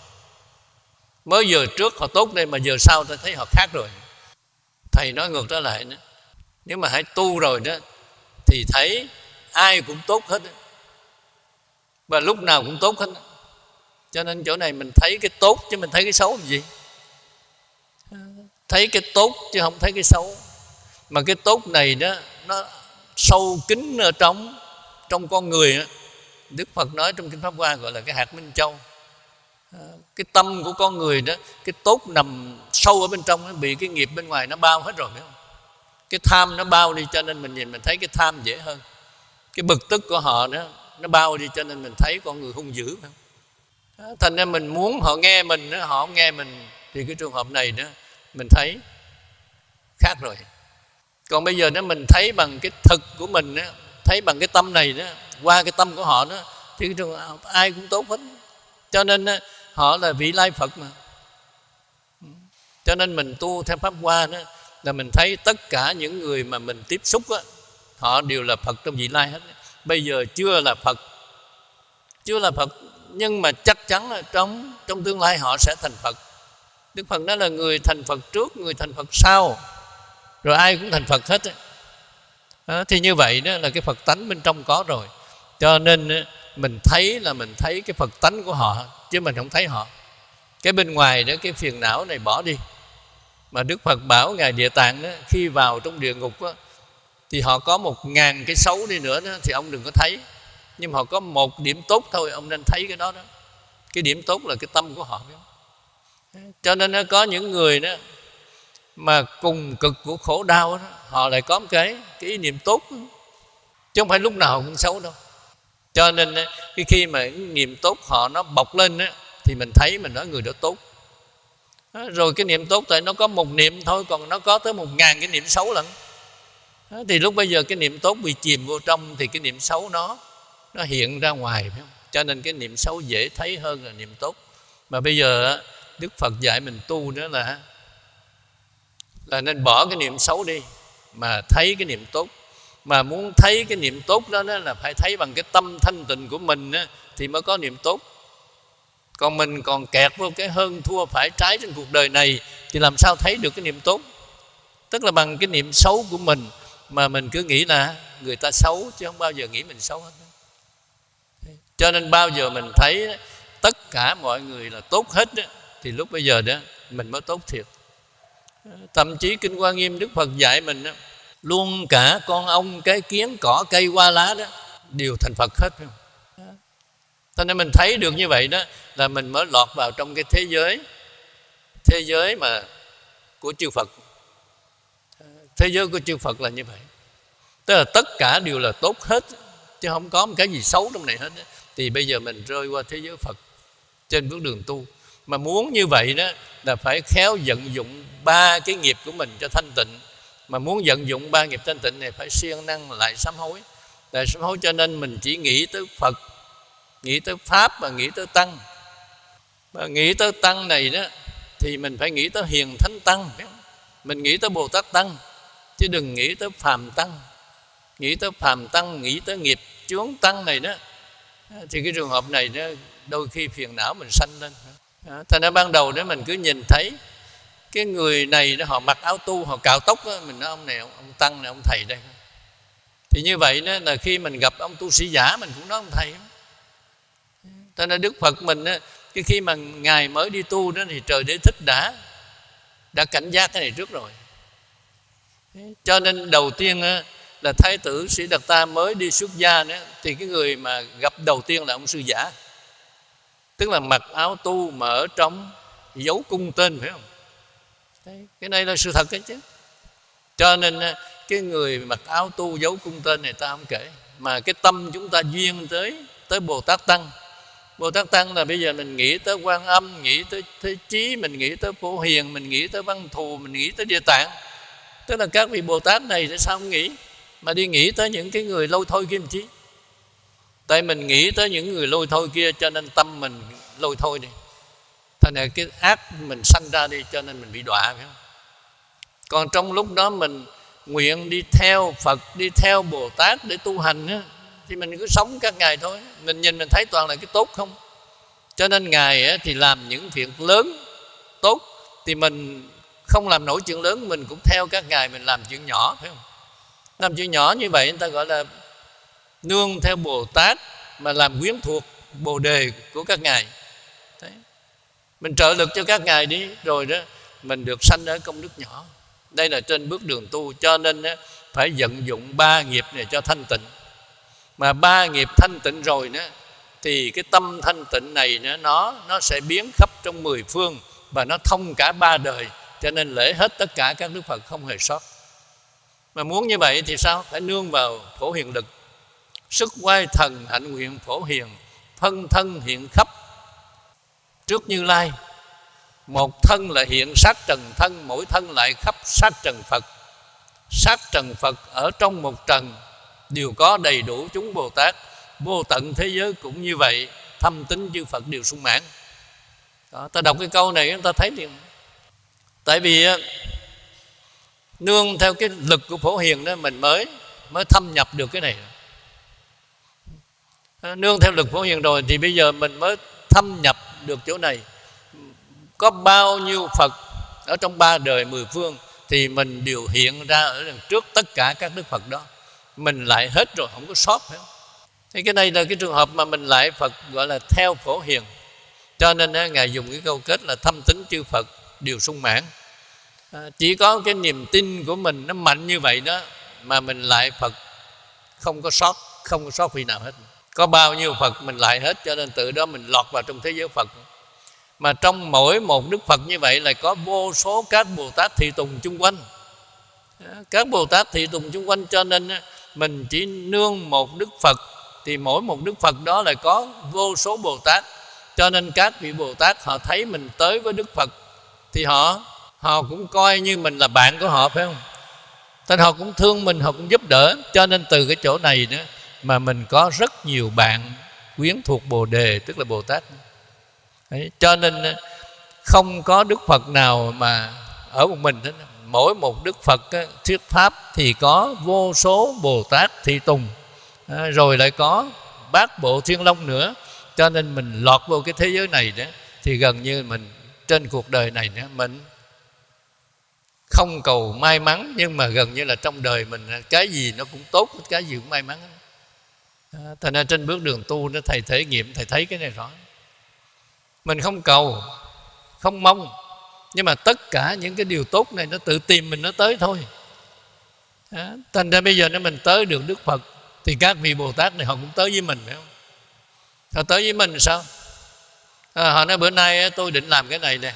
Mới giờ trước họ tốt đây mà giờ sau ta thấy họ khác rồi. Thầy nói ngược trở lại nữa, nếu mà hãy tu rồi đó thì thấy ai cũng tốt hết đó. Và lúc nào cũng tốt hết đó. Cho nên chỗ này mình thấy cái tốt chứ mình thấy cái xấu làm gì. Thấy cái tốt chứ không thấy cái xấu. Mà cái tốt này đó nó sâu kín ở trong trong con người đó. Đức Phật nói trong Kinh Pháp Hoa gọi là cái hạt Minh Châu. Cái tâm của con người đó, cái tốt nằm sâu ở bên trong, nó bị cái nghiệp bên ngoài nó bao hết rồi, phải không? Cái tham nó bao đi, cho nên mình nhìn mình thấy cái tham dễ hơn. Cái bực tức của họ đó nó bao đi, cho nên mình thấy con người hung dữ, phải không? Thành ra mình muốn họ nghe mình, họ không nghe mình, thì cái trường hợp này đó mình thấy khác rồi. Còn bây giờ nếu mình thấy bằng cái thực của mình đó, thấy bằng cái tâm này đó, qua cái tâm của họ đó, thì cái trường hợp ai cũng tốt hết. Cho nên họ là vị lai Phật mà. Cho nên mình tu theo Pháp Hoa đó là mình thấy tất cả những người mà mình tiếp xúc đó, họ đều là Phật trong vị lai hết. Bây giờ chưa là Phật, chưa là Phật, nhưng mà chắc chắn là trong trong tương lai họ sẽ thành Phật. Đức Phật nói là người thành Phật trước, người thành Phật sau, rồi ai cũng thành Phật hết. Đó, thì như vậy đó là cái Phật tánh bên trong có rồi. Cho nên mình thấy là mình thấy cái Phật tánh của họ, chứ mình không thấy họ. Cái bên ngoài đó, cái phiền não này bỏ đi. Mà Đức Phật bảo Ngài Địa Tạng đó, khi vào trong địa ngục đó, thì họ có một ngàn cái xấu đi nữa đó, thì ông đừng có thấy. Nhưng mà họ có một điểm tốt thôi, ông nên thấy cái đó đó. Cái điểm tốt là cái tâm của họ. Cho nên nó có những người đó mà cùng cực của khổ đau đó, họ lại có một cái, cái ý niệm tốt đó. Chứ không phải lúc nào cũng xấu đâu. Cho nên khi, khi mà cái niệm tốt họ nó bộc lên đó, thì mình thấy mình nói người đó tốt. Đó, rồi cái niệm tốt tại nó có một niệm thôi, còn nó có tới một ngàn cái niệm xấu lận. Đó, thì lúc bây giờ cái niệm tốt bị chìm vô trong, thì cái niệm xấu nó nó hiện ra ngoài, phải không? Cho nên cái niệm xấu dễ thấy hơn là niệm tốt. Mà bây giờ Đức Phật dạy mình tu đó là là nên bỏ cái niệm xấu đi mà thấy cái niệm tốt. Mà muốn thấy cái niệm tốt đó, đó là phải thấy bằng cái tâm thanh tịnh của mình đó, thì mới có niệm tốt. Còn mình còn kẹt vô cái hơn thua phải trái trên cuộc đời này, thì làm sao thấy được cái niệm tốt? Tức là bằng cái niệm xấu của mình mà mình cứ nghĩ là người ta xấu, chứ không bao giờ nghĩ mình xấu hết. Cho nên bao giờ mình thấy tất cả mọi người là tốt hết đó, thì lúc bây giờ đó mình mới tốt thiệt. Thậm chí Kinh Hoa Nghiêm Đức Phật dạy mình đó, luôn cả con ong, cái kiến, cỏ, cây, hoa lá đó đều thành Phật hết. Cho nên mình thấy được như vậy đó là mình mới lọt vào trong cái thế giới, thế giới mà của chư Phật. Thế giới của chư Phật là như vậy. Tức là tất cả đều là tốt hết, chứ không có một cái gì xấu trong này hết. Thì bây giờ mình rơi qua thế giới Phật trên bước đường tu. Mà muốn như vậy đó là phải khéo vận dụng ba cái nghiệp của mình cho thanh tịnh. Mà muốn vận dụng ba nghiệp thanh tịnh này phải siêng năng lại sám hối. Lại sám hối cho nên mình chỉ nghĩ tới Phật, nghĩ tới Pháp và nghĩ tới Tăng. Mà nghĩ tới Tăng này đó thì mình phải nghĩ tới Hiền Thánh Tăng. Mình nghĩ tới Bồ Tát Tăng, chứ đừng nghĩ tới Phàm Tăng. Nghĩ tới Phàm Tăng, nghĩ tới nghiệp chướng Tăng này đó, thì cái trường hợp này đó, đôi khi phiền não mình sanh lên. Thành ra ban đầu đó mình cứ nhìn thấy cái người này đó, họ mặc áo tu, họ cạo tóc đó, mình nói ông này, ông, ông Tăng này, ông thầy đây. Thì như vậy đó là khi mình gặp ông tu sĩ giả mình cũng nói ông thầy. Cho nên Đức Phật mình đó, cái khi mà Ngài mới đi tu đó thì Trời Đế Thích đã đã cảnh giác cái này trước rồi. Cho nên đầu tiên đó, là Thái tử Sĩ Đạt Ta mới đi xuất gia nữa, thì cái người mà gặp đầu tiên là ông sư giả. Tức là mặc áo tu mà ở trong giấu cung tên, phải không? Đấy, cái này là sự thật đấy chứ. Cho nên cái người mặc áo tu giấu cung tên này ta không kể. Mà cái tâm chúng ta duyên tới tới Bồ Tát Tăng. Bồ Tát Tăng là bây giờ mình nghĩ tới Quan Âm, nghĩ tới Thế Chí, mình nghĩ tới Phổ Hiền, mình nghĩ tới Văn Thù, mình nghĩ tới Địa Tạng. Tức là các vị Bồ Tát này tại sao không nghĩ, mà đi nghĩ tới những cái người lôi thôi kia làm chi? Tại mình nghĩ tới những người lôi thôi kia cho nên tâm mình lôi thôi đi. Thành ra cái ác mình sanh ra đi, cho nên mình bị đọa, phải không? Còn trong lúc đó mình nguyện đi theo Phật, đi theo Bồ Tát để tu hành á, thì mình cứ sống các ngài thôi. Mình nhìn mình thấy toàn là cái tốt không. Cho nên ngài á, thì làm những việc lớn tốt, thì mình không làm nổi chuyện lớn, mình cũng theo các ngài, mình làm chuyện nhỏ, phải không? Làm chuyện nhỏ như vậy người ta gọi là nương theo Bồ Tát mà làm quyến thuộc Bồ Đề của các ngài. Đấy. Mình trợ lực cho các ngài đi, rồi đó mình được sanh ở công đức nhỏ. Đây là trên bước đường tu. Cho nên đó, phải vận dụng ba nghiệp này cho thanh tịnh. Mà ba nghiệp thanh tịnh rồi đó, thì cái tâm thanh tịnh này đó, nó nó sẽ biến khắp trong mười phương, và nó thông cả ba đời. Cho nên lễ hết tất cả các Đức Phật không hề sót. Mà muốn như vậy thì sao? Phải nương vào Phổ Hiền lực. Sức quay thần hạnh nguyện Phổ Hiền, phân thân hiện khắp trước Như Lai. Một thân là hiện sát trần thân, mỗi thân lại khắp sát trần Phật. Sát trần Phật ở trong một trần đều có đầy đủ chúng Bồ Tát. Vô tận thế giới cũng như vậy, thâm tính chư Phật đều sung mãn. Đó, ta đọc cái câu này chúng ta thấy liền. Tại vì nương theo cái lực của Phổ Hiền đó, mình mới mới thâm nhập được cái này. Nương theo lực Phổ Hiền rồi thì bây giờ mình mới thâm nhập được chỗ này. Có bao nhiêu Phật ở trong ba đời mười phương thì mình đều hiện ra ở đằng trước tất cả các Đức Phật đó. Mình lại hết rồi, không có sót, phải không? Thì cái này là cái trường hợp mà mình lại Phật gọi là theo Phổ Hiền. Cho nên Ngài dùng cái câu kết là thâm tính chư Phật đều sung mãn. À, chỉ có cái niềm tin của mình nó mạnh như vậy đó mà mình lại Phật không có sót, không có sót vị nào hết. Có bao nhiêu Phật mình lại hết, cho nên tự đó mình lọt vào trong thế giới Phật. Mà trong mỗi một Đức Phật như vậy là có vô số các Bồ Tát thị tùng chung quanh. Các Bồ Tát thị tùng chung quanh, cho nên mình chỉ nương một Đức Phật, thì mỗi một Đức Phật đó là có vô số Bồ Tát. Cho nên các vị Bồ Tát họ thấy mình tới với Đức Phật thì họ họ cũng coi như mình là bạn của họ, phải không? Nên họ cũng thương mình, họ cũng giúp đỡ. Cho nên từ cái chỗ này nữa mà mình có rất nhiều bạn quyến thuộc Bồ Đề, tức là Bồ Tát. Đấy, cho nên không có Đức Phật nào mà ở một mình hết. Mỗi một Đức Phật thuyết pháp thì có vô số Bồ Tát thị tùng, à, rồi lại có bát bộ Thiên Long nữa. Cho nên mình lọt vô cái thế giới này đó, thì gần như mình trên cuộc đời này đó, mình không cầu may mắn, nhưng mà gần như là trong đời mình cái gì nó cũng tốt, cái gì cũng may mắn. À, thành ra trên bước đường tu nó thầy thể nghiệm, thầy thấy cái này rõ. Mình không cầu, không mong, nhưng mà tất cả những cái điều tốt này nó tự tìm mình nó tới thôi. À, thành ra bây giờ nếu mình tới được Đức Phật thì các vị Bồ Tát này họ cũng tới với mình, phải không? Họ tới với mình sao? À, họ nói bữa nay tôi định làm cái này nè,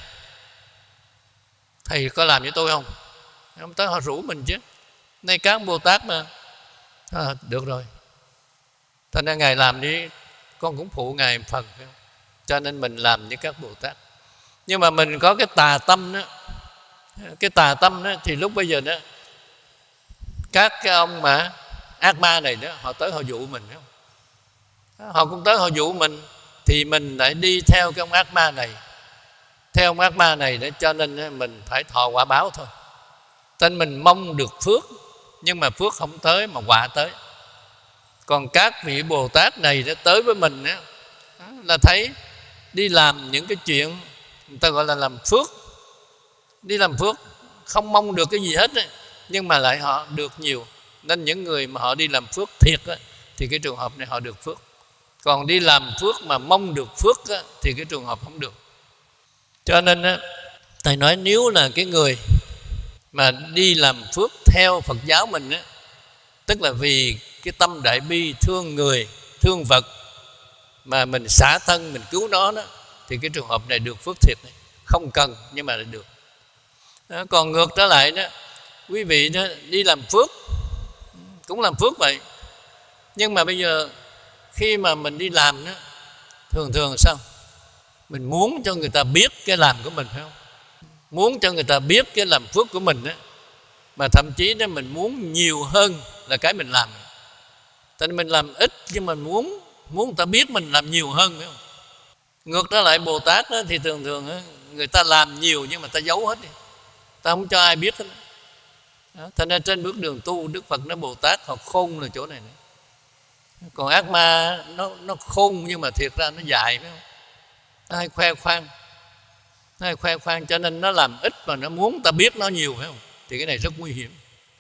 thầy có làm với tôi không? Không tới họ rủ mình chứ. Nay các Bồ Tát mà. À, được rồi. Thành ra Ngài làm đi, con cũng phụ Ngài phần. Cho nên mình làm với các Bồ Tát. Nhưng mà mình có cái tà tâm đó, cái tà tâm đó thì lúc bây giờ đó các cái ông mà ác ma này đó, họ tới họ dụ mình, phải không? Họ cũng tới họ dụ mình, thì mình lại đi theo cái ông ác ma này, theo ông ác ma này đó, cho nên mình phải thọ quả báo thôi. Tên mình mong được phước, nhưng mà phước không tới mà quả tới. Còn các vị Bồ Tát này đó tới với mình đó, là thấy đi làm những cái chuyện người ta gọi là làm phước, đi làm phước không mong được cái gì hết ấy, nhưng mà lại họ được nhiều. Nên những người mà họ đi làm phước thiệt ấy, thì cái trường hợp này họ được phước. Còn đi làm phước mà mong được phước ấy, thì cái trường hợp không được. Cho nên ấy, Thầy nói nếu là cái người mà đi làm phước theo Phật giáo mình ấy, tức là vì cái tâm đại bi thương người, thương vật, mà mình xả thân, mình cứu nó đó, thì cái trường hợp này được phước thiệt này. Không cần nhưng mà lại được đó. Còn ngược trở lại đó, quý vị đó đi làm phước cũng làm phước vậy, nhưng mà bây giờ khi mà mình đi làm đó, thường thường sao? Mình muốn cho người ta biết cái làm của mình, phải không? Muốn cho người ta biết cái làm phước của mình đó, mà thậm chí đó mình muốn nhiều hơn là cái mình làm. Tại nên mình làm ít nhưng mà muốn muốn người ta biết mình làm nhiều hơn, phải không? Ngược trở lại Bồ Tát đó, thì thường thường đó, người ta làm nhiều nhưng mà ta giấu hết đi, ta không cho ai biết hết đó. Thành ra trên bước đường tu, Đức Phật nói Bồ Tát họ khôn là chỗ này nữa. Còn ác ma nó nó khôn nhưng mà thiệt ra nó dại, phải không? Nó hay khoe khoang, nó hay khoe khoang, cho nên nó làm ít mà nó muốn ta biết nó nhiều, phải không? Thì cái này rất nguy hiểm.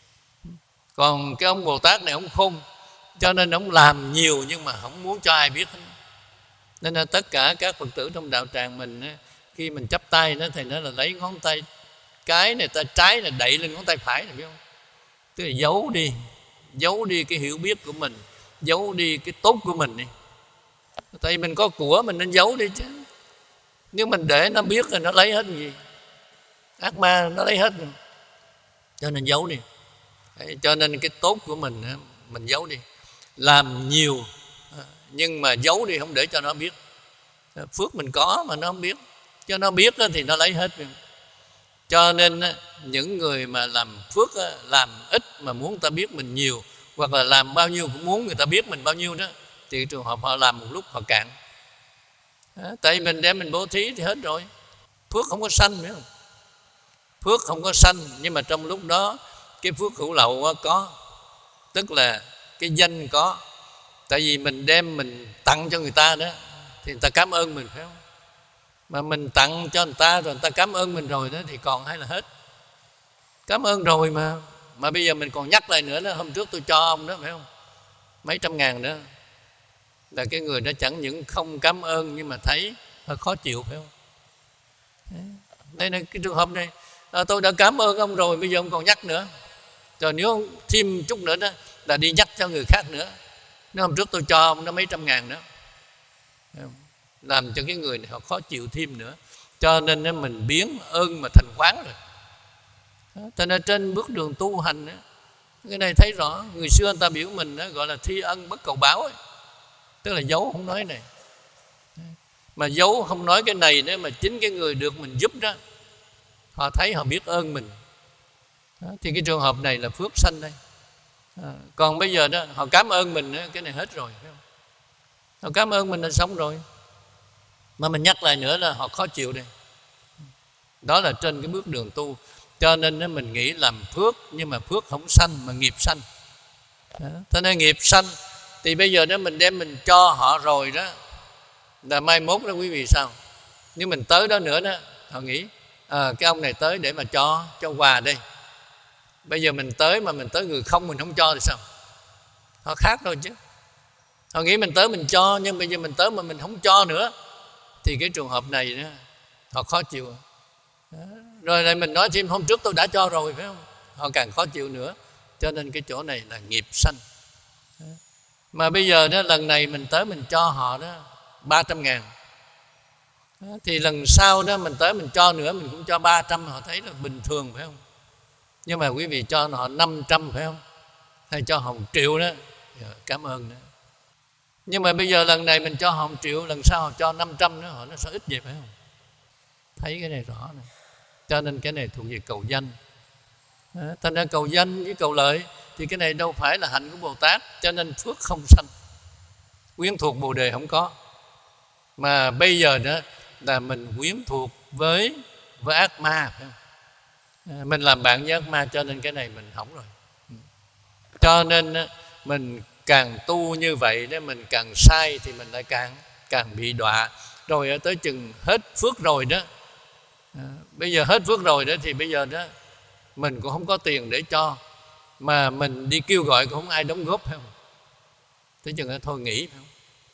Còn cái ông Bồ Tát này ông khôn, cho nên ông làm nhiều nhưng mà không muốn cho ai biết hết. Nên là tất cả các Phật tử trong đạo tràng mình, khi mình chắp tay đó, thầy nói là lấy ngón tay cái này, tay trái là đậy lên ngón tay phải này, biết không? Tức là giấu đi, giấu đi cái hiểu biết của mình, giấu đi cái tốt của mình đi. Tại vì mình có của mình nên giấu đi chứ. Nếu mình để nó biết rồi nó lấy hết gì, ác ma nó lấy hết rồi. Cho nên giấu đi. Đấy, cho nên cái tốt của mình mình giấu đi. Làm nhiều nhưng mà giấu đi, không để cho nó biết. Phước mình có mà nó không biết, cho nó biết thì nó lấy hết. Cho nên những người mà làm phước làm ít mà muốn người ta biết mình nhiều, hoặc là làm bao nhiêu cũng muốn người ta biết mình bao nhiêu đó, thì trường hợp họ làm một lúc họ cạn. Tại vì mình đem mình bố thí thì hết rồi, phước không có sanh, phải không? Phước không có sanh, nhưng mà trong lúc đó cái phước hữu lậu có, tức là cái danh có. Tại vì mình đem mình tặng cho người ta đó, thì người ta cảm ơn mình, phải không? Mà mình tặng cho người ta rồi người ta cảm ơn mình rồi đó, thì còn hay là hết. Cảm ơn rồi mà mà bây giờ mình còn nhắc lại nữa đó, hôm trước tôi cho ông đó, phải không? Mấy trăm ngàn đó, là cái người đó chẳng những không cảm ơn nhưng mà thấy hơi khó chịu, phải không? Đây là cái trường hợp này, à, tôi đã cảm ơn ông rồi, bây giờ ông còn nhắc nữa. Rồi nếu ông thêm chút nữa đó là đi nhắc cho người khác nữa. Nếu hôm trước tôi cho ông nó mấy trăm ngàn đó, làm cho cái người này họ khó chịu thêm nữa. Cho nên mình biến ơn mà thành khoán rồi. Cho nên trên bước đường tu hành đó, cái này thấy rõ. Người xưa người ta biểu mình đó, gọi là thi ân bất cầu báo ấy. Tức là giấu không nói này, mà giấu không nói cái này đó, mà chính cái người được mình giúp đó, họ thấy họ biết ơn mình đó, thì cái trường hợp này là phước sanh đây. À, còn bây giờ đó họ cảm ơn mình đó, cái này hết rồi, phải không? Họ cảm ơn mình là xong rồi, mà mình nhắc lại nữa là họ khó chịu đây. Đó là trên cái bước đường tu. Cho nên đó, mình nghĩ làm phước, nhưng mà phước không sanh mà nghiệp sanh. Thế nên nghiệp sanh thì bây giờ đó mình đem mình cho họ rồi đó, là mai mốt đó quý vị sao? Nếu mình tới đó nữa đó, họ nghĩ à, cái ông này tới để mà cho cho quà đây. Bây giờ mình tới mà mình tới người không, mình không cho thì sao? Họ khác rồi chứ. Họ nghĩ mình tới mình cho, nhưng bây giờ mình tới mà mình không cho nữa, thì cái trường hợp này đó, họ khó chịu. Đó. Rồi lại mình nói thêm hôm trước tôi đã cho rồi, phải không? Họ càng khó chịu nữa. Cho nên cái chỗ này là nghiệp sanh. Đó. Mà bây giờ đó lần này mình tới mình cho họ đó ba trăm ngàn, đó, thì lần sau đó mình tới mình cho nữa, mình cũng cho ba trăm, họ thấy là bình thường, phải không? Nhưng mà quý vị cho họ năm trăm, phải không? Hay cho họ một triệu đó, cảm ơn đó. Nhưng mà bây giờ lần này mình cho họ một triệu, lần sau họ cho năm trăm nữa, họ nó sẽ ít vậy, phải không? thấy cái này rõ này. Cho nên cái này thuộc về cầu danh. Thành ra cầu danh với cầu lợi thì cái này đâu phải là hạnh của Bồ Tát, cho nên phước không sanh, quyến thuộc Bồ Đề không có. Mà bây giờ đó là mình quyến thuộc với với ác ma, phải không? Mình làm bạn với ác ma, cho nên cái này mình hỏng rồi. Cho nên mình càng tu như vậy đó, mình càng sai thì mình lại càng càng bị đọa. Rồi ở tới chừng hết phước rồi đó, à, bây giờ hết phước rồi đó thì bây giờ đó mình cũng không có tiền để cho, mà mình đi kêu gọi cũng không ai đóng góp, phải không? Tới chừng đó thôi nghỉ, phải không?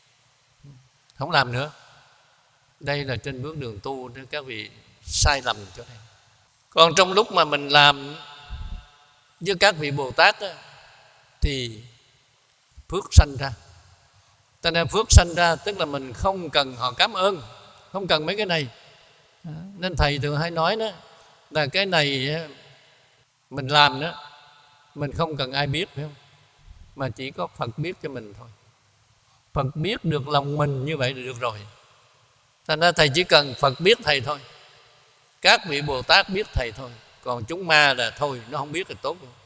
Không làm nữa. Đây là trên bước đường tu đó các vị, sai lầm chỗ này. Còn trong lúc mà mình làm với các vị Bồ Tát đó, thì phước sanh ra. Cho nên phước sanh ra tức là mình không cần họ cảm ơn, không cần mấy cái này. Nên thầy thường hay nói đó là cái này mình làm đó, mình không cần ai biết, phải không? Mà chỉ có Phật biết cho mình thôi. Phật biết được lòng mình như vậy là được rồi. Thành ra thầy chỉ cần Phật biết thầy thôi, các vị Bồ Tát biết thầy thôi. Còn chúng ma là thôi, nó không biết thì tốt rồi.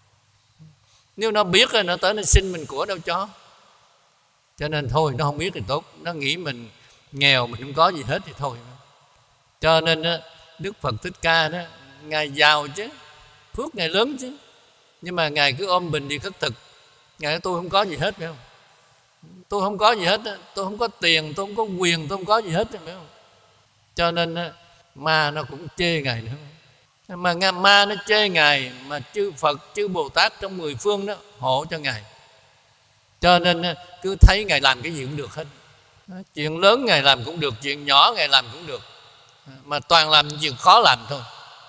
Nếu nó biết rồi nó tới nó xin mình của đâu cho. Cho nên thôi, nó không biết thì tốt. Nó nghĩ mình nghèo, mình không có gì hết thì thôi. Cho nên Đức Phật Thích Ca đó, Ngài giàu chứ, phước Ngài lớn chứ, nhưng mà Ngài cứ ôm bình đi khất thực. Ngài nói tôi không có gì hết, phải không? Tôi không có gì hết, tôi không có tiền, tôi không có quyền, tôi không có gì hết, phải không? Cho nên ma nó cũng chê Ngài nữa. Mà ma nó chê Ngài, mà chư Phật, chư Bồ Tát trong mười phương đó hộ cho Ngài. Cho nên cứ thấy Ngài làm cái gì cũng được hết. Chuyện lớn Ngài làm cũng được, chuyện nhỏ Ngài làm cũng được, mà toàn làm chuyện khó làm thôi.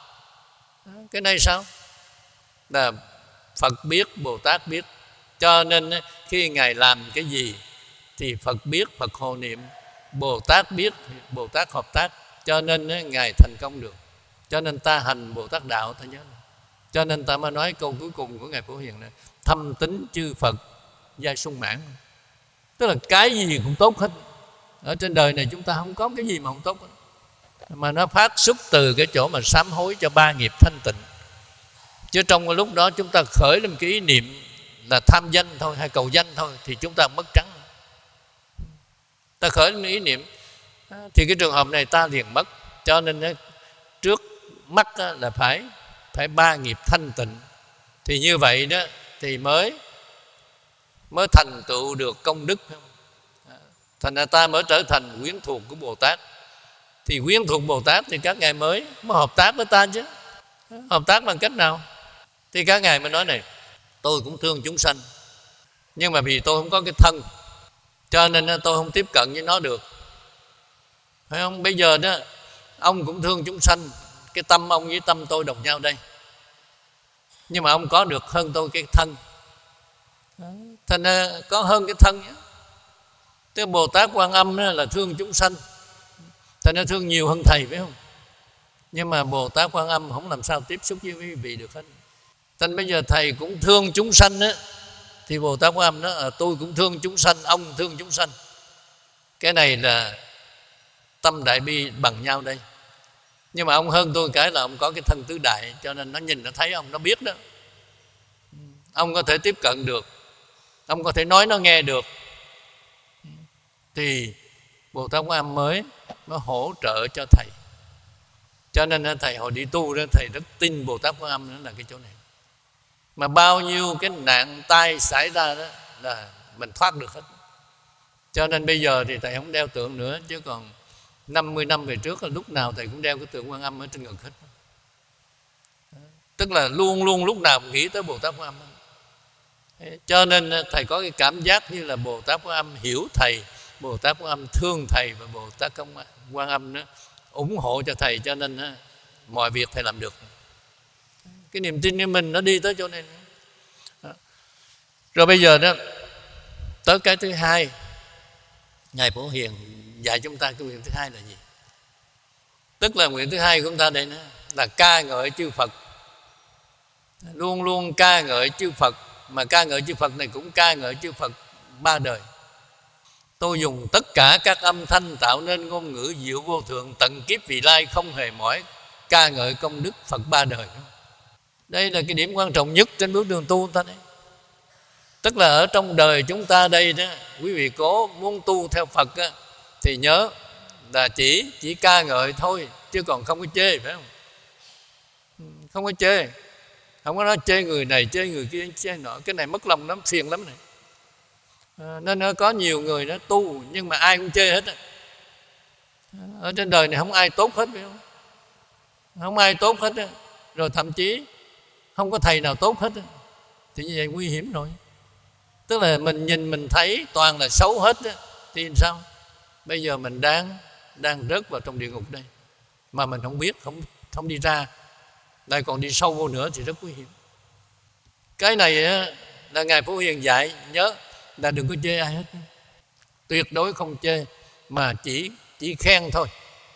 Cái này sao? Là Phật biết, Bồ Tát biết. Cho nên khi Ngài làm cái gì thì Phật biết, Phật hộ niệm. Bồ Tát biết, Bồ Tát hợp tác. Cho nên Ngài thành công được. Cho nên ta hành Bồ Tát đạo, ta nhớ. Cho nên ta mới nói câu cuối cùng của Ngài Phổ Hiền này: thâm tính chư Phật giai sung mãn. Tức là cái gì cũng tốt hết. Ở trên đời này chúng ta không có cái gì mà không tốt hết, mà nó phát xuất từ cái chỗ mà sám hối cho ba nghiệp thanh tịnh. Chứ trong cái lúc đó chúng ta khởi lên cái ý niệm là tham danh thôi hay cầu danh thôi thì chúng ta mất trắng. Ta khởi lên ý niệm thì cái trường hợp này ta liền mất. Cho nên trước mắt là phải phải ba nghiệp thanh tịnh, thì như vậy đó thì mới mới thành tựu được công đức. Thành ra ta mới trở thành quyến thuộc của Bồ Tát. Thì quyến thuộc Bồ Tát thì các ngài mới mới hợp tác với ta chứ. Hợp tác bằng cách nào? Thì các ngài mới nói này: tôi cũng thương chúng sanh, nhưng mà vì tôi không có cái thân, cho nên tôi không tiếp cận với nó được, phải không? Bây giờ đó ông cũng thương chúng sanh, cái tâm ông với tâm tôi đồng nhau đây, nhưng mà ông có được hơn tôi cái thân. Thành ra có hơn cái thân nhé. Thế Bồ Tát Quan Âm là thương chúng sanh, thành ra thương nhiều hơn thầy, phải không? Nhưng mà Bồ Tát Quan Âm không làm sao tiếp xúc với quý vị được hết. Thành bây giờ thầy cũng thương chúng sanh á, thì Bồ Tát Quan Âm nói: à, tôi cũng thương chúng sanh, ông thương chúng sanh. Cái này là tâm đại bi bằng nhau đây. Nhưng mà ông hơn tôi cái là ông có cái thân tứ đại, cho nên nó nhìn nó thấy ông, nó biết đó. Ông có thể tiếp cận được, ông có thể nói nó nghe được, thì Bồ Tát Quan Âm mới mới hỗ trợ cho thầy. Cho nên thầy hồi đi tu đó, thầy rất tin Bồ Tát Quan Âm đó là cái chỗ này. Mà bao nhiêu cái nạn tai xảy ra đó là mình thoát được hết. Cho nên bây giờ thì thầy không đeo tượng nữa, chứ còn năm mươi năm về trước là lúc nào thầy cũng đeo cái tượng Quan Âm ở trên ngực hết. Tức là luôn luôn lúc nào cũng nghĩ tới Bồ Tát Quan Âm. Cho nên thầy có cái cảm giác như là Bồ Tát Quan Âm hiểu thầy, Bồ Tát Quan Âm thương thầy, và Bồ Tát Quan Âm đó ủng hộ cho thầy, cho nên mọi việc thầy làm được. Cái niềm tin của mình nó đi tới chỗ này. Rồi bây giờ đó tới cái thứ hai, Ngài Phổ Hiền dạy chúng ta cái nguyện thứ hai là gì? Tức là nguyện thứ hai của chúng ta đây là ca ngợi chư Phật, luôn luôn ca ngợi chư Phật. Mà ca ngợi chư Phật này cũng ca ngợi chư Phật ba đời. Tôi dùng tất cả các âm thanh tạo nên ngôn ngữ diệu vô thượng, tận kiếp vị lai không hề mỏi, ca ngợi công đức Phật ba đời. Đây là cái điểm quan trọng nhất trên bước đường tu ta đấy. Tức là ở trong đời chúng ta đây đó, quý vị cố muốn tu theo Phật á, thì nhớ là chỉ chỉ ca ngợi thôi, chứ còn không có chê, phải không? Không có chê, không có nói chê người này, chê người kia, chê nọ. Cái này mất lòng lắm, phiền lắm này. À, nên nó có nhiều người nó tu nhưng mà ai cũng chê hết á. Ở trên đời này không ai tốt hết, phải không? Không ai tốt hết á. Rồi thậm chí không có thầy nào tốt hết á. Thì như vậy nguy hiểm rồi. Tức là mình nhìn mình thấy toàn là xấu hết á, thì sao? Bây giờ mình đang đang rớt vào trong địa ngục đây, mà mình không biết, không không đi ra, lại còn đi sâu vô nữa thì rất nguy hiểm. Cái này á, là Ngài Phổ Hiền dạy, nhớ là đừng có chê ai hết, tuyệt đối không chê, mà chỉ chỉ khen thôi.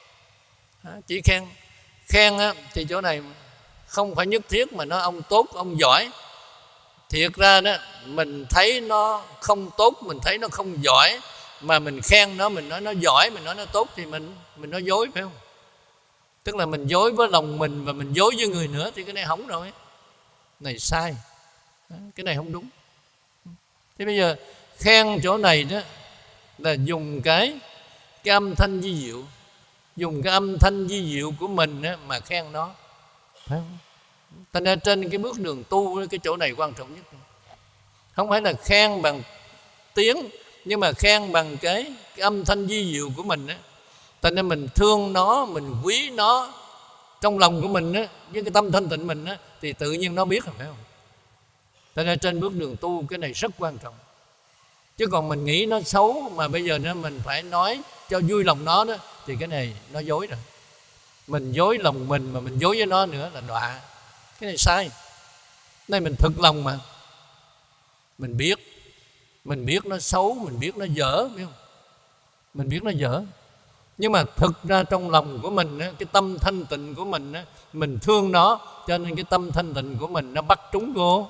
Chỉ khen. Khen á, thì chỗ này không phải nhất thiết mà nó ông tốt, ông giỏi. Thiệt ra đó, mình thấy nó không tốt, mình thấy nó không giỏi, mà mình khen nó, mình nói nó giỏi, mình nói nó tốt, thì mình mình nói dối, phải không? Tức là mình dối với lòng mình và mình dối với người nữa, thì cái này hỏng rồi. Này sai, cái này không đúng. Thế bây giờ khen chỗ này đó là dùng cái cái âm thanh vi diệu, dùng cái âm thanh vi diệu của mình đó mà khen nó, phải không? Thành ra trên cái bước đường tu, cái chỗ này quan trọng nhất. Không phải là khen bằng tiếng, nhưng mà khen bằng cái, cái âm thanh vi diệu của mình á. Thành ra mình thương nó, mình quý nó trong lòng của mình á, với cái tâm thanh tịnh mình á, thì tự nhiên nó biết rồi, phải không? Thành ra trên bước đường tu cái này rất quan trọng. Chứ còn mình nghĩ nó xấu mà bây giờ nó mình phải nói cho vui lòng nó đó, thì cái này nó dối rồi. Mình dối lòng mình mà mình dối với nó nữa là đọa. Cái này sai. Đây mình thực lòng mà. Mình biết, mình biết nó xấu, mình biết nó dở, biết không? Mình biết nó dở. Nhưng mà thực ra trong lòng của mình, cái tâm thanh tịnh của mình, mình thương nó, cho nên cái tâm thanh tịnh của mình nó bắt trúng vô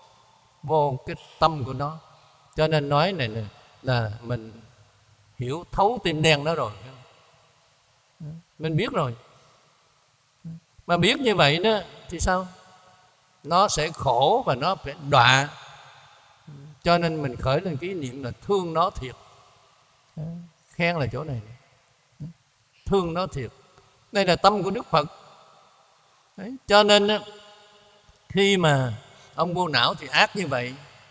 vô cái tâm của nó. Cho nên nói này là mình hiểu thấu tim đen đó rồi. Mình biết rồi. Mà biết như vậy đó thì sao? Nó sẽ khổ và nó phải đọa. Cho nên mình khởi lên cái niệm là thương nó thiệt. Khen là chỗ này, thương nó thiệt. Đây là tâm của Đức Phật. Đấy. Cho nên khi mà ông vô não thì ác như vậy,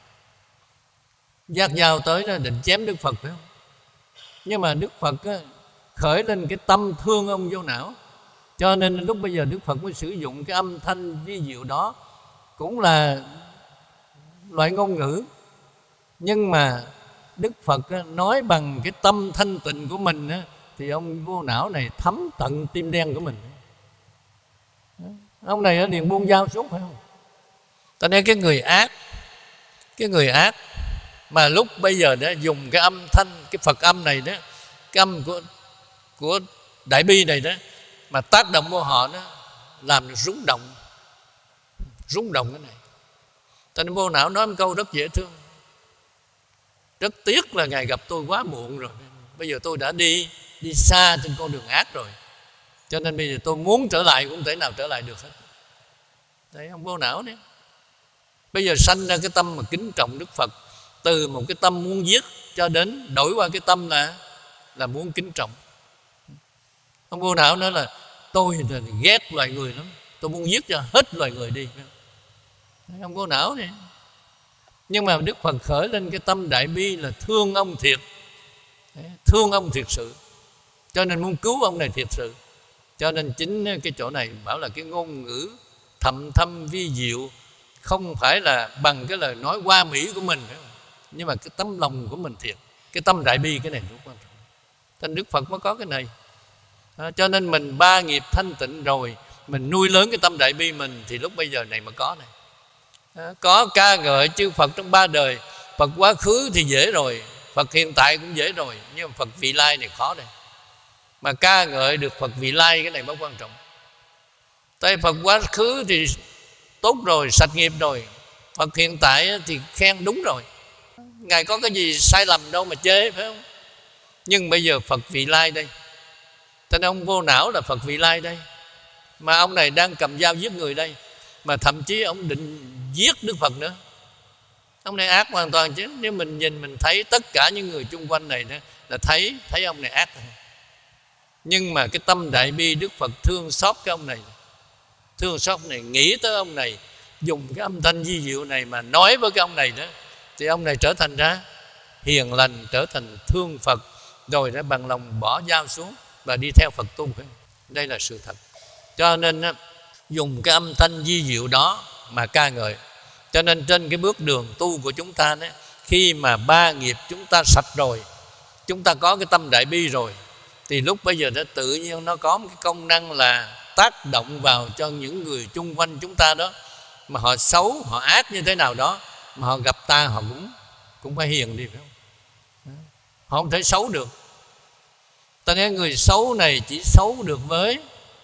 dắt dao tới là định chém Đức Phật, phải không? Nhưng mà Đức Phật á, khởi lên cái tâm thương ông vô não. Cho nên lúc bây giờ Đức Phật mới sử dụng cái âm thanh vi diệu đó, cũng là loại ngôn ngữ, nhưng mà Đức Phật á, nói bằng cái tâm thanh tịnh của mình á, thì ông vô não này thấm tận tim đen của mình. Ông này liền buông dao xuống, phải không? Cho nên cái người ác, cái người ác mà lúc bây giờ đã dùng cái âm thanh, cái Phật âm này đó, cái âm của của Đại Bi này đó, mà tác động vô họ đó, làm được rung động, rung động cái này. Cho nên vô não nói một câu rất dễ thương: rất tiếc là Ngài gặp tôi quá muộn rồi. Bây giờ tôi đã đi đi xa trên con đường ác rồi, cho nên bây giờ tôi muốn trở lại cũng không thể nào trở lại được hết. Đấy, ông vô não đấy. Bây giờ sanh ra cái tâm mà kính trọng Đức Phật, từ một cái tâm muốn giết cho đến đổi qua cái tâm là là muốn kính trọng. Ông vô não nói là tôi là ghét loài người lắm, tôi muốn giết cho hết loài người đi. Đấy, ông vô não này. Nhưng mà Đức Phật khởi lên cái tâm Đại Bi là thương ông thiệt. Đấy, thương ông thiệt sự, cho nên muốn cứu ông này thiệt sự. Cho nên chính cái chỗ này bảo là cái ngôn ngữ thậm thâm vi diệu, không phải là bằng cái lời nói hoa mỹ của mình, nhưng mà cái tấm lòng của mình thiệt, cái tâm Đại Bi, cái này rất quan trọng. Thành Đức Phật mới có cái này. À, cho nên mình ba nghiệp thanh tịnh rồi, mình nuôi lớn cái tâm Đại Bi mình, thì lúc bây giờ này mà có này. À, có ca ngợi chư Phật trong ba đời. Phật quá khứ thì dễ rồi, Phật hiện tại cũng dễ rồi, nhưng mà Phật vị lai này khó đây. Mà ca ngợi được Phật vị lai, cái này mới quan trọng. Tại Phật quá khứ thì tốt rồi, sạch nghiệp rồi. Phật hiện tại thì khen đúng rồi. Ngài có cái gì sai lầm đâu mà chê, phải không? Nhưng bây giờ Phật Vị Lai đây, tên ông Vô Não là Phật Vị Lai đây, mà ông này đang cầm dao giết người đây, mà thậm chí ông định giết Đức Phật nữa. Ông này ác hoàn toàn chứ. Nếu mình nhìn mình thấy tất cả những người chung quanh này đó, là thấy thấy ông này ác. Nhưng mà cái tâm đại bi Đức Phật thương xót cái ông này, thương xót này, nghĩ tới ông này, dùng cái âm thanh di diệu này mà nói với cái ông này đó, thì ông này trở thành ra hiền lành, trở thành thương Phật, rồi đã bằng lòng bỏ dao xuống và đi theo Phật tu. Đây là sự thật. Cho nên dùng cái âm thanh di diệu đó mà ca ngợi. Cho nên trên cái bước đường tu của chúng ta đó, khi mà ba nghiệp chúng ta sạch rồi, chúng ta có cái tâm đại bi rồi, thì lúc bây giờ nó tự nhiên nó có một cái công năng là tác động vào cho những người chung quanh chúng ta đó, mà họ xấu, họ ác như thế nào đó, mà họ gặp ta họ cũng cũng phải hiền đi, phải không? Họ không thể xấu được. Ta nói người xấu này chỉ xấu được với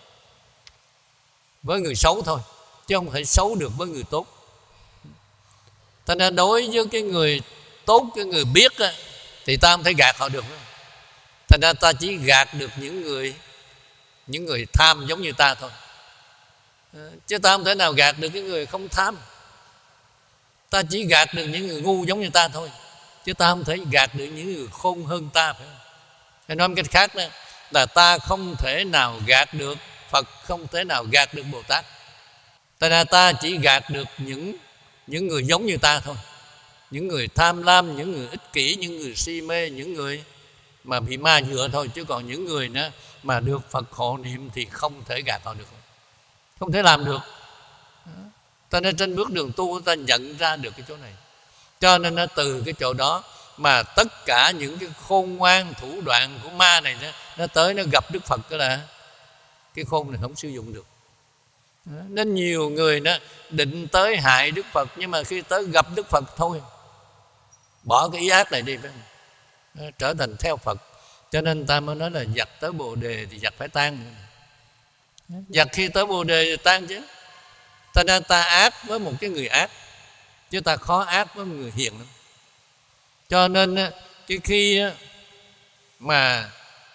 với người xấu thôi, chứ không thể xấu được với người tốt. Ta nên đối với cái người tốt, cái người biết á, thì ta không thể gạt họ được. Thành ra ta chỉ gạt được những người những người tham giống như ta thôi, chứ ta không thể nào gạt được cái người không tham. Ta chỉ gạt được những người ngu giống như ta thôi, chứ ta không thể gạt được những người khôn hơn ta, phải không? Hay nói một cách khác đó, là ta không thể nào gạt được Phật, không thể nào gạt được Bồ Tát. Thành ra ta chỉ gạt được những những người giống như ta thôi, những người tham lam, những người ích kỷ, những người si mê, những người mà bị ma dựa thôi. Chứ còn những người nữa mà được Phật hộ niệm thì không thể gạt họ được, không thể làm được. Ta nên trên bước đường tu ta nhận ra được cái chỗ này. Cho nên nó từ cái chỗ đó mà tất cả những cái khôn ngoan thủ đoạn của ma này đó, nó tới nó gặp Đức Phật, đó là cái khôn này không sử dụng được. Nên nhiều người đó định tới hại Đức Phật, nhưng mà khi tới gặp Đức Phật thôi, bỏ cái ý ác này đi, phải không? Trở thành theo Phật. Cho nên ta mới nói là giặc tới Bồ Đề thì giặc phải tan. Giặc khi tới Bồ Đề thì tan chứ. Ta nên ta ác với một cái người ác, chứ ta khó ác với một người hiền lắm. Cho nên cái khi mà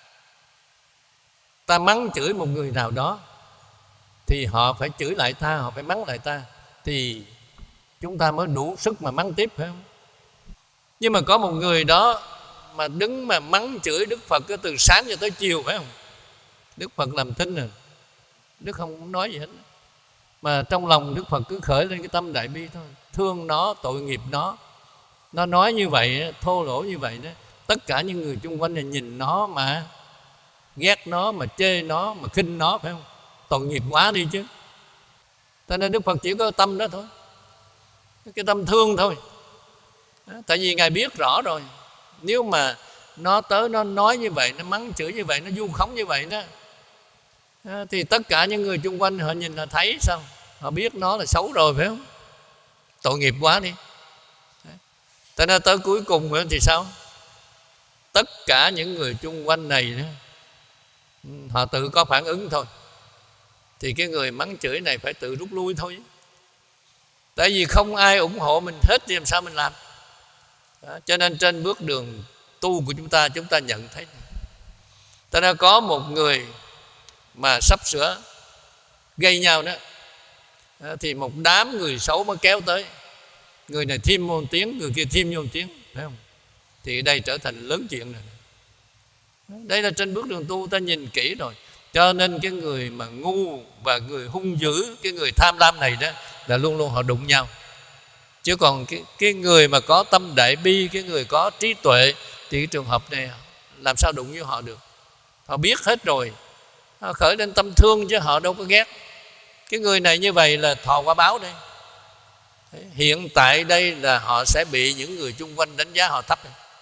ta mắng chửi một người nào đó thì họ phải chửi lại ta, họ phải mắng lại ta, thì chúng ta mới đủ sức mà mắng tiếp, phải không? Nhưng mà có một người đó mà đứng mà mắng chửi Đức Phật từ sáng cho tới chiều, phải không? Đức Phật làm thinh rồi, Đức không nói gì hết, mà trong lòng Đức Phật cứ khởi lên cái tâm đại bi thôi, thương nó, tội nghiệp nó. Nó nói như vậy, thô lỗ như vậy đó, tất cả những người chung quanh này nhìn nó mà ghét nó, mà chê nó, mà khinh nó, phải không? Tội nghiệp quá đi chứ. Cho nên Đức Phật chỉ có tâm đó thôi, cái tâm thương thôi. Tại vì Ngài biết rõ rồi, nếu mà nó tới nó nói như vậy, nó mắng chửi như vậy, nó vu khống như vậy đó, thì tất cả những người chung quanh họ nhìn là thấy sao? Họ biết nó là xấu rồi, phải không? Tội nghiệp quá đi. Cho nên tới cuối cùng thì sao? Tất cả những người chung quanh này đó, họ tự có phản ứng thôi, thì cái người mắng chửi này phải tự rút lui thôi. Tại vì không ai ủng hộ mình hết thì làm sao mình làm? Đó, cho nên trên bước đường tu của chúng ta, chúng ta nhận thấy ta đã có một người mà sắp sửa gây nhau đó, thì một đám người xấu mới kéo tới. Người này thêm một tiếng, người kia thêm một tiếng, phải không? Thì đây trở thành lớn chuyện rồi. Đây là trên bước đường tu ta nhìn kỹ rồi. Cho nên cái người mà ngu và người hung dữ, cái người tham lam này đó, là luôn luôn họ đụng nhau. Chứ còn cái, cái người mà có tâm đại bi, cái người có trí tuệ, thì cái trường hợp này làm sao đụng với họ được? Họ biết hết rồi, họ khởi lên tâm thương chứ họ đâu có ghét. Cái người này như vậy là thọ quả báo đây. Hiện tại đây là họ sẽ bị những người chung quanh đánh giá họ thấp,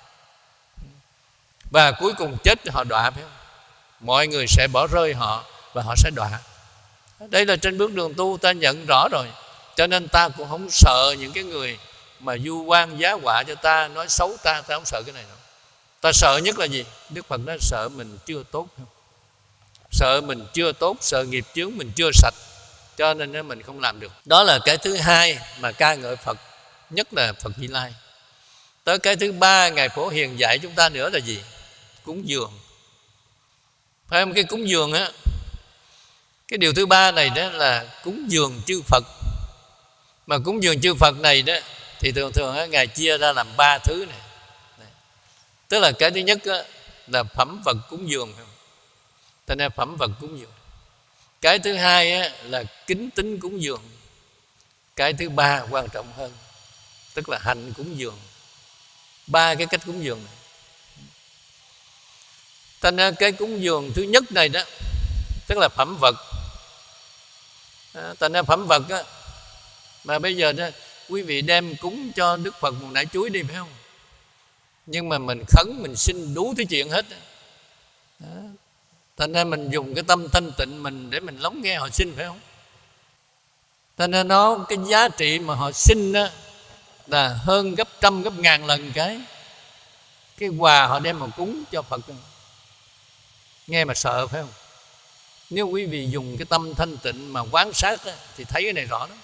và cuối cùng chết họ đọa, phải không? Mọi người sẽ bỏ rơi họ và họ sẽ đọa. Đây là trên bước đường tu ta nhận rõ rồi. Cho nên ta cũng không sợ những cái người mà vu oan giá họa cho ta, nói xấu ta, ta không sợ cái này đâu. Ta sợ nhất là gì? Đức Phật nói sợ mình chưa tốt, không? Sợ mình chưa tốt, sợ nghiệp chướng mình chưa sạch, cho nên mình không làm được. Đó là cái thứ hai mà ca ngợi Phật, nhất là Phật Như Lai. Tới cái thứ ba Ngài Phổ Hiền dạy chúng ta nữa là gì? cúng dường. Phải không? Cái cúng dường á, cái điều thứ ba này đó là cúng dường chư Phật. Mà cúng dường chư Phật này đó thì thường thường á, Ngài chia ra làm ba thứ này. Tức là cái thứ nhất á, là phẩm vật cúng dường, tên là phẩm vật cúng dường. Cái thứ hai á, là kính tín cúng dường. Cái thứ ba quan trọng hơn, tức là hành cúng dường. Ba cái cách cúng dường này. Thành ra cái cúng dường thứ nhất này đó, tức là phẩm vật. Thành ra phẩm vật á, mà bây giờ đó, quý vị đem cúng cho Đức Phật một nải chuối đi, phải không? Nhưng mà mình khấn, mình xin đủ thứ chuyện hết đó. Thành ra mình dùng cái tâm thanh tịnh mình để mình lắng nghe họ xin, phải không? Thành ra nó, cái giá trị mà họ xin đó là hơn gấp trăm, gấp ngàn lần cái cái quà họ đem mà cúng cho Phật. Nghe mà sợ, phải không? Nếu quý vị dùng cái tâm thanh tịnh mà quán sát đó, thì thấy cái này rõ lắm.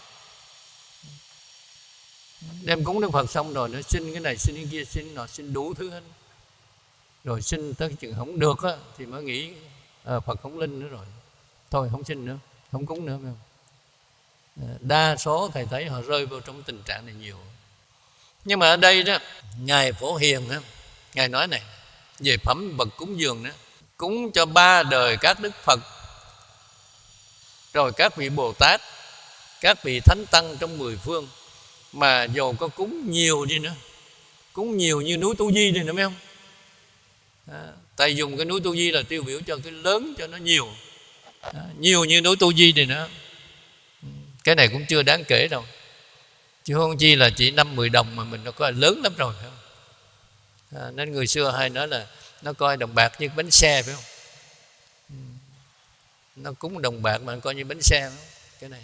Đem cúng Đức Phật xong rồi nó xin cái này, xin cái kia, xin nó xin đủ thứ hết. Rồi xin tới chừng không được á, thì mới nghĩ à, Phật không linh nữa rồi, thôi không xin nữa, không cúng nữa, phải không? Đa số thầy thấy họ rơi vào trong tình trạng này nhiều. Nhưng mà ở đây đó, Ngài Phổ Hiền đó, Ngài nói này về phẩm vật cúng dường đó, cúng cho ba đời các Đức Phật, rồi các vị Bồ Tát, các vị Thánh Tăng trong mười phương. Mà dù có cúng nhiều đi nữa, cúng nhiều như núi Tu Di đi nữa, phải không? À, tại dùng cái núi Tu Di là tiêu biểu cho cái lớn, cho nó nhiều. À, nhiều như núi Tu Di đi nữa, cái này cũng chưa đáng kể đâu. Chứ không chi là chỉ năm mười đồng mà mình nó coi lớn lắm rồi, phải không? À, nên người xưa hay nói là nó coi đồng bạc như bánh xe, phải không? Nó cúng đồng bạc mà nó coi như bánh xe, phải không? Cái này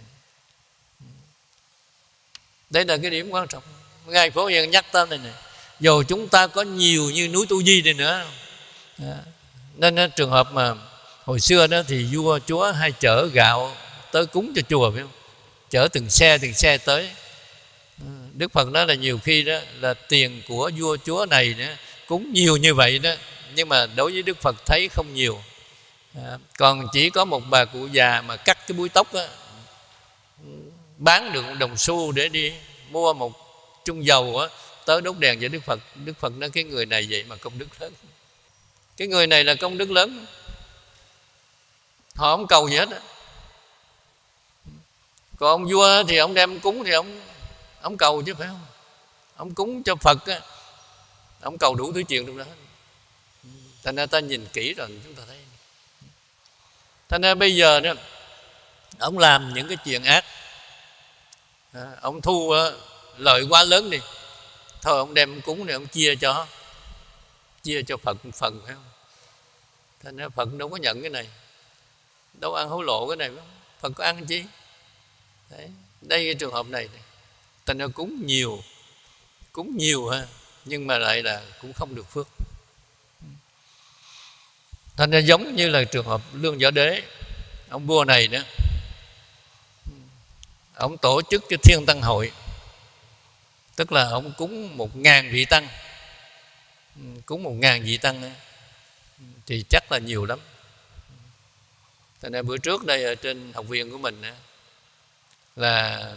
đây là cái điểm quan trọng. Ngài Phổ Hiền nhắc tới này này, dù chúng ta có nhiều như núi Tu Di đi nữa. Đó. Nên đó, trường hợp mà hồi xưa đó thì vua chúa hay chở gạo tới cúng cho chùa, phải không? Chở từng xe từng xe tới. Đức Phật nói là nhiều khi đó là tiền của vua chúa này đó, cúng nhiều như vậy đó, nhưng mà đối với Đức Phật thấy không nhiều. À, còn chỉ có một bà cụ già mà cắt cái búi tóc đó, bán được một đồng xu để đi mua một chung dầu á, tới đốt đèn cho Đức Phật. Đức Phật nói cái người này vậy mà công đức lớn. Cái người này là công đức lớn. Họ không cầu gì hết á. Còn ông vua thì ông đem cúng thì ông ông cầu chứ, phải không? Ông cúng cho Phật á, ông cầu đủ thứ chuyện trong đó. Thành ra ta nhìn kỹ rồi chúng ta thấy. Thành ra bây giờ đó, ông làm những cái chuyện ác, à, ông thu uh, lợi quá lớn đi, thôi ông đem cúng này ông chia cho chia cho Phật một phần, phải không? Thành ra Phật đâu có nhận cái này, đâu ăn hối lộ cái này, phải không? Phật có ăn chi? Đấy, đây cái trường hợp này, này. Thành ra cúng nhiều, cúng nhiều ha, nhưng mà lại là cũng không được phước. Thành ra giống như là trường hợp Lương Võ Đế, ông vua này đó, ông tổ chức cái Thiên Tăng Hội, tức là ông cúng một ngàn vị tăng, cúng một ngàn vị tăng thì chắc là nhiều lắm. Thành ra bữa trước đây ở trên học viện của mình là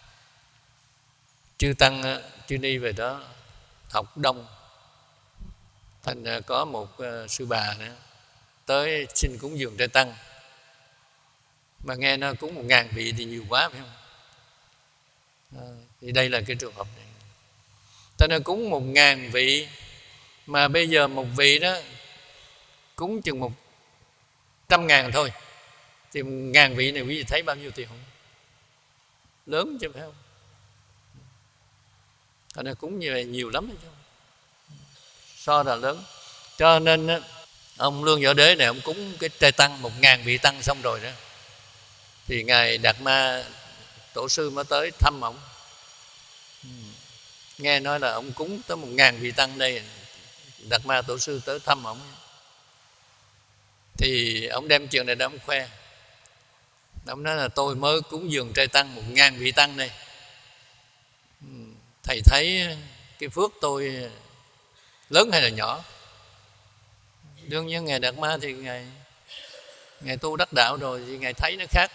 chư tăng chư ni về đó học đông, thành ra có một sư bà nữa tới xin cúng dường trai tăng, mà nghe nó cúng một ngàn vị thì nhiều quá, phải không? À, thì đây là cái trường hợp này. Ta nói cúng một ngàn vị, mà bây giờ một vị đó cúng chừng một trăm ngàn thôi, thì một ngàn vị này quý vị thấy bao nhiêu tiền không? Lớn chứ, phải không? Ta nói cúng như vậy nhiều lắm chứ, so là lớn. Cho nên ông Lương Võ Đế này ông cúng cái trai tăng một ngàn vị tăng xong rồi đó, thì ngài Đạt Ma tổ sư mới tới thăm ông. Nghe nói là ông cúng tới một ngàn vị tăng đây, Đạt Ma tổ sư tới thăm ông, thì ông đem chuyện này để ông khoe. Ông nói là tôi mới cúng dường trai tăng một ngàn vị tăng này, thầy thấy cái phước tôi lớn hay là nhỏ? Đương nhiên Ngài Đạt Ma thì Ngài Ngài tu đắc đạo rồi thì Ngài thấy nó khác.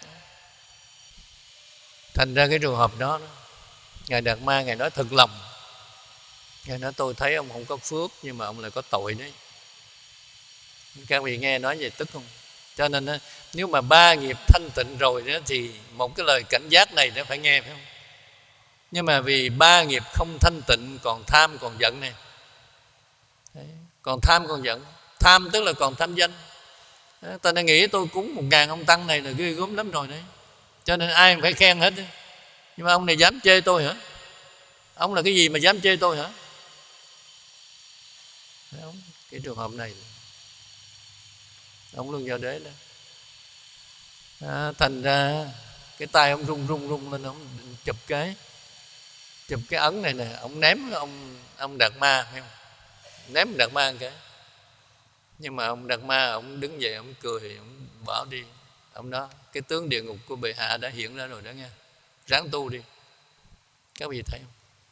Thành ra cái trường hợp đó, Ngài Đạt Ma Ngài nói thật lòng. Ngài nói tôi thấy ông không có phước, nhưng mà ông lại có tội đấy. Các vị nghe nói vậy tức không? Cho nên đó, nếu mà ba nghiệp thanh tịnh rồi đó, thì một cái lời cảnh giác này nó phải nghe, phải không? Nhưng mà vì ba nghiệp không thanh tịnh, còn tham còn giận này. Đấy, còn tham còn giận. Tham tức là còn tham danh. Ta đã nghĩ tôi cúng một ngàn ông Tăng này là ghê gớm lắm rồi đấy, cho nên ai cũng phải khen hết đấy. Nhưng mà ông này dám chê tôi hả? Ông là cái gì mà dám chê tôi hả? Không, cái trường hợp này ông luôn vào đế đó. À, thành ra cái tay ông rung rung rung lên, ông chụp cái chụp cái ấn này nè, ông ném ông ông Đạt Ma, phải không? Ném Đạt Ma một cái. Nhưng mà ông Đạt Ma ông đứng dậy, ông cười, ông bỏ đi. Ông đó, cái tướng địa ngục của bệ hạ đã hiện ra rồi đó nghe, ráng tu đi. Các vị thấy không?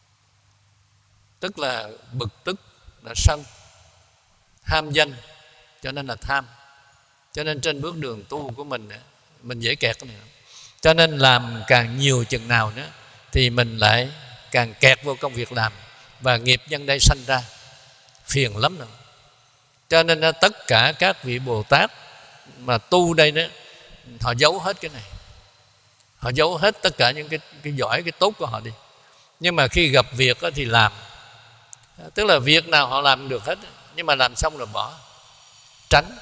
Tức là bực tức, là sân, ham danh, cho nên là tham. Cho nên trên bước đường tu của mình, mình dễ kẹt cái này. Cho nên làm càng nhiều chừng nào nữa thì mình lại càng kẹt vô công việc làm, và nghiệp nhân đây sanh ra phiền lắm rồi. Cho nên tất cả các vị Bồ Tát mà tu đây đó, họ giấu hết cái này, họ giấu hết tất cả những cái, cái giỏi, cái tốt của họ đi. Nhưng mà khi gặp việc thì làm. Tức là việc nào họ làm được hết, nhưng mà làm xong rồi bỏ, tránh.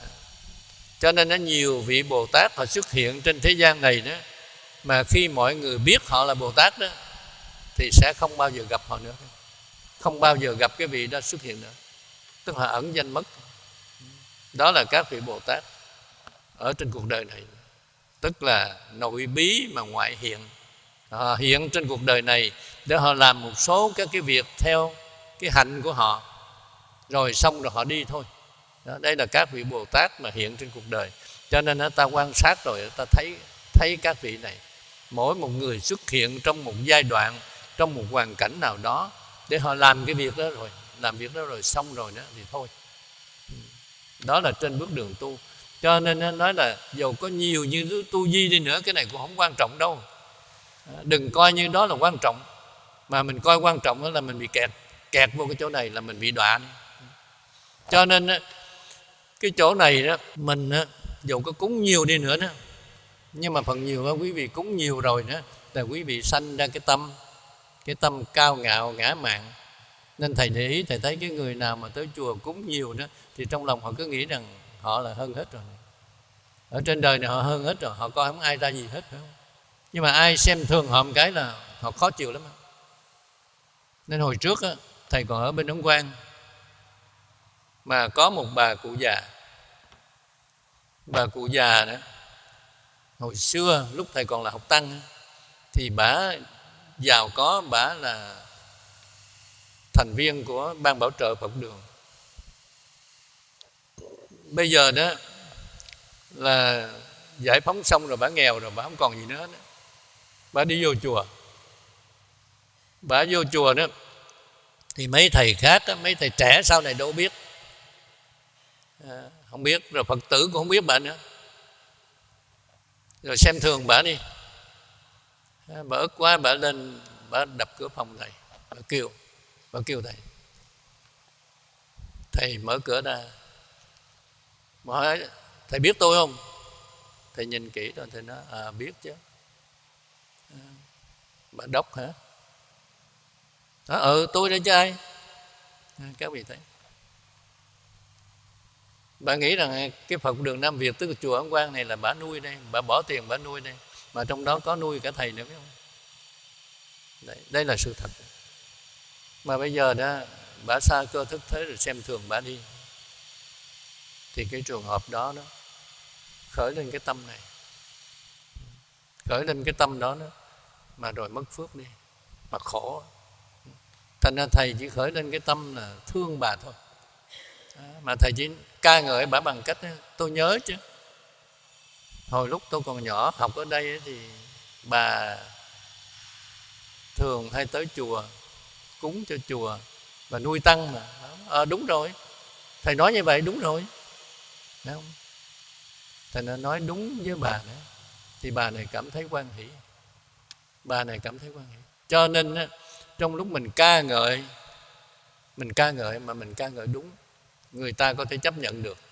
Cho nên nó nhiều vị Bồ Tát họ xuất hiện trên thế gian này đó, mà khi mọi người biết họ là Bồ Tát đó thì sẽ không bao giờ gặp họ nữa, không bao giờ gặp cái vị đó xuất hiện nữa. Tức là ẩn danh mất. Đó là các vị Bồ Tát ở trên cuộc đời này. Tức là nội bí mà ngoại hiện. Họ hiện trên cuộc đời này để họ làm một số các cái việc theo cái hạnh của họ, rồi xong rồi họ đi thôi. Đó, đây là các vị Bồ Tát mà hiện trên cuộc đời. Cho nên ta quan sát rồi ta thấy thấy các vị này, mỗi một người xuất hiện trong một giai đoạn, trong một hoàn cảnh nào đó để họ làm cái việc đó rồi, làm việc đó rồi xong rồi đó thì thôi. Đó là trên bước đường tu. Cho nên nói là dầu có nhiều như tu vi đi nữa, cái này cũng không quan trọng đâu. Đừng coi như đó là quan trọng, mà mình coi quan trọng đó là mình bị kẹt kẹt vô cái chỗ này, là mình bị đọa. Cho nên cái chỗ này đó, mình dù có cúng nhiều đi nữa đó, nhưng mà phần nhiều quý vị cúng nhiều rồi đó là quý vị sanh ra cái tâm cái tâm cao ngạo ngã mạn. Nên thầy để ý, thầy thấy cái người nào mà tới chùa cúng nhiều đó thì trong lòng họ cứ nghĩ rằng họ là hơn hết rồi, ở trên đời này họ hơn hết rồi, họ coi không ai ra gì hết, phải không? Nhưng mà ai xem thường họ một cái là họ khó chịu lắm. Nên hồi trước đó, thầy còn ở bên Ấn Quang, mà có một bà cụ già. Bà cụ già đó, hồi xưa lúc thầy còn là học tăng thì bà giàu có, bà là thành viên của ban bảo trợ Phật đường. Bây giờ đó là giải phóng xong rồi, bà nghèo rồi, bà không còn gì nữa đó. Bà đi vô chùa, bà vô chùa đó thì mấy thầy khác, mấy thầy trẻ sau này đâu biết, à, không biết, rồi Phật tử cũng không biết bà nữa, rồi xem thường bà đi. À, bà ức quá, bà lên, bà đập cửa phòng thầy, bà kêu bà kêu thầy thầy mở cửa ra, bà hỏi thầy biết tôi không? Thầy nhìn kỹ rồi thầy nói à biết chứ. À, bà đốc hả? À, ừ tôi đây chứ ai. À, các vị thấy, bà nghĩ rằng cái Phật đường Nam Việt, tức là chùa Ấn Quang này là bà nuôi đây, bà bỏ tiền bà nuôi đây, mà trong đó có nuôi cả thầy nữa, phải không? Đây, đây là sự thật. Mà bây giờ đó bà xa cơ thức thế rồi xem thường bà đi, thì cái trường hợp đó đó khởi lên cái tâm này, khởi lên cái tâm đó, đó mà rồi mất phước đi, mà khổ. Thành ra thầy chỉ khởi lên cái tâm là thương bà thôi, à, mà thầy chỉ ca ngợi bà bằng cách tôi nhớ chứ hồi lúc tôi còn nhỏ học ở đây thì bà thường hay tới chùa cúng cho chùa và nuôi tăng mà. À, đúng rồi, Thầy nói như vậy đúng rồi, đúng không? Thầy đã nói đúng với bà nữa, thì bà này cảm thấy hoan hỷ, bà này cảm thấy hoan hỷ. Cho nên trong lúc mình ca ngợi, mình ca ngợi mà mình ca ngợi đúng, người ta có thể chấp nhận được.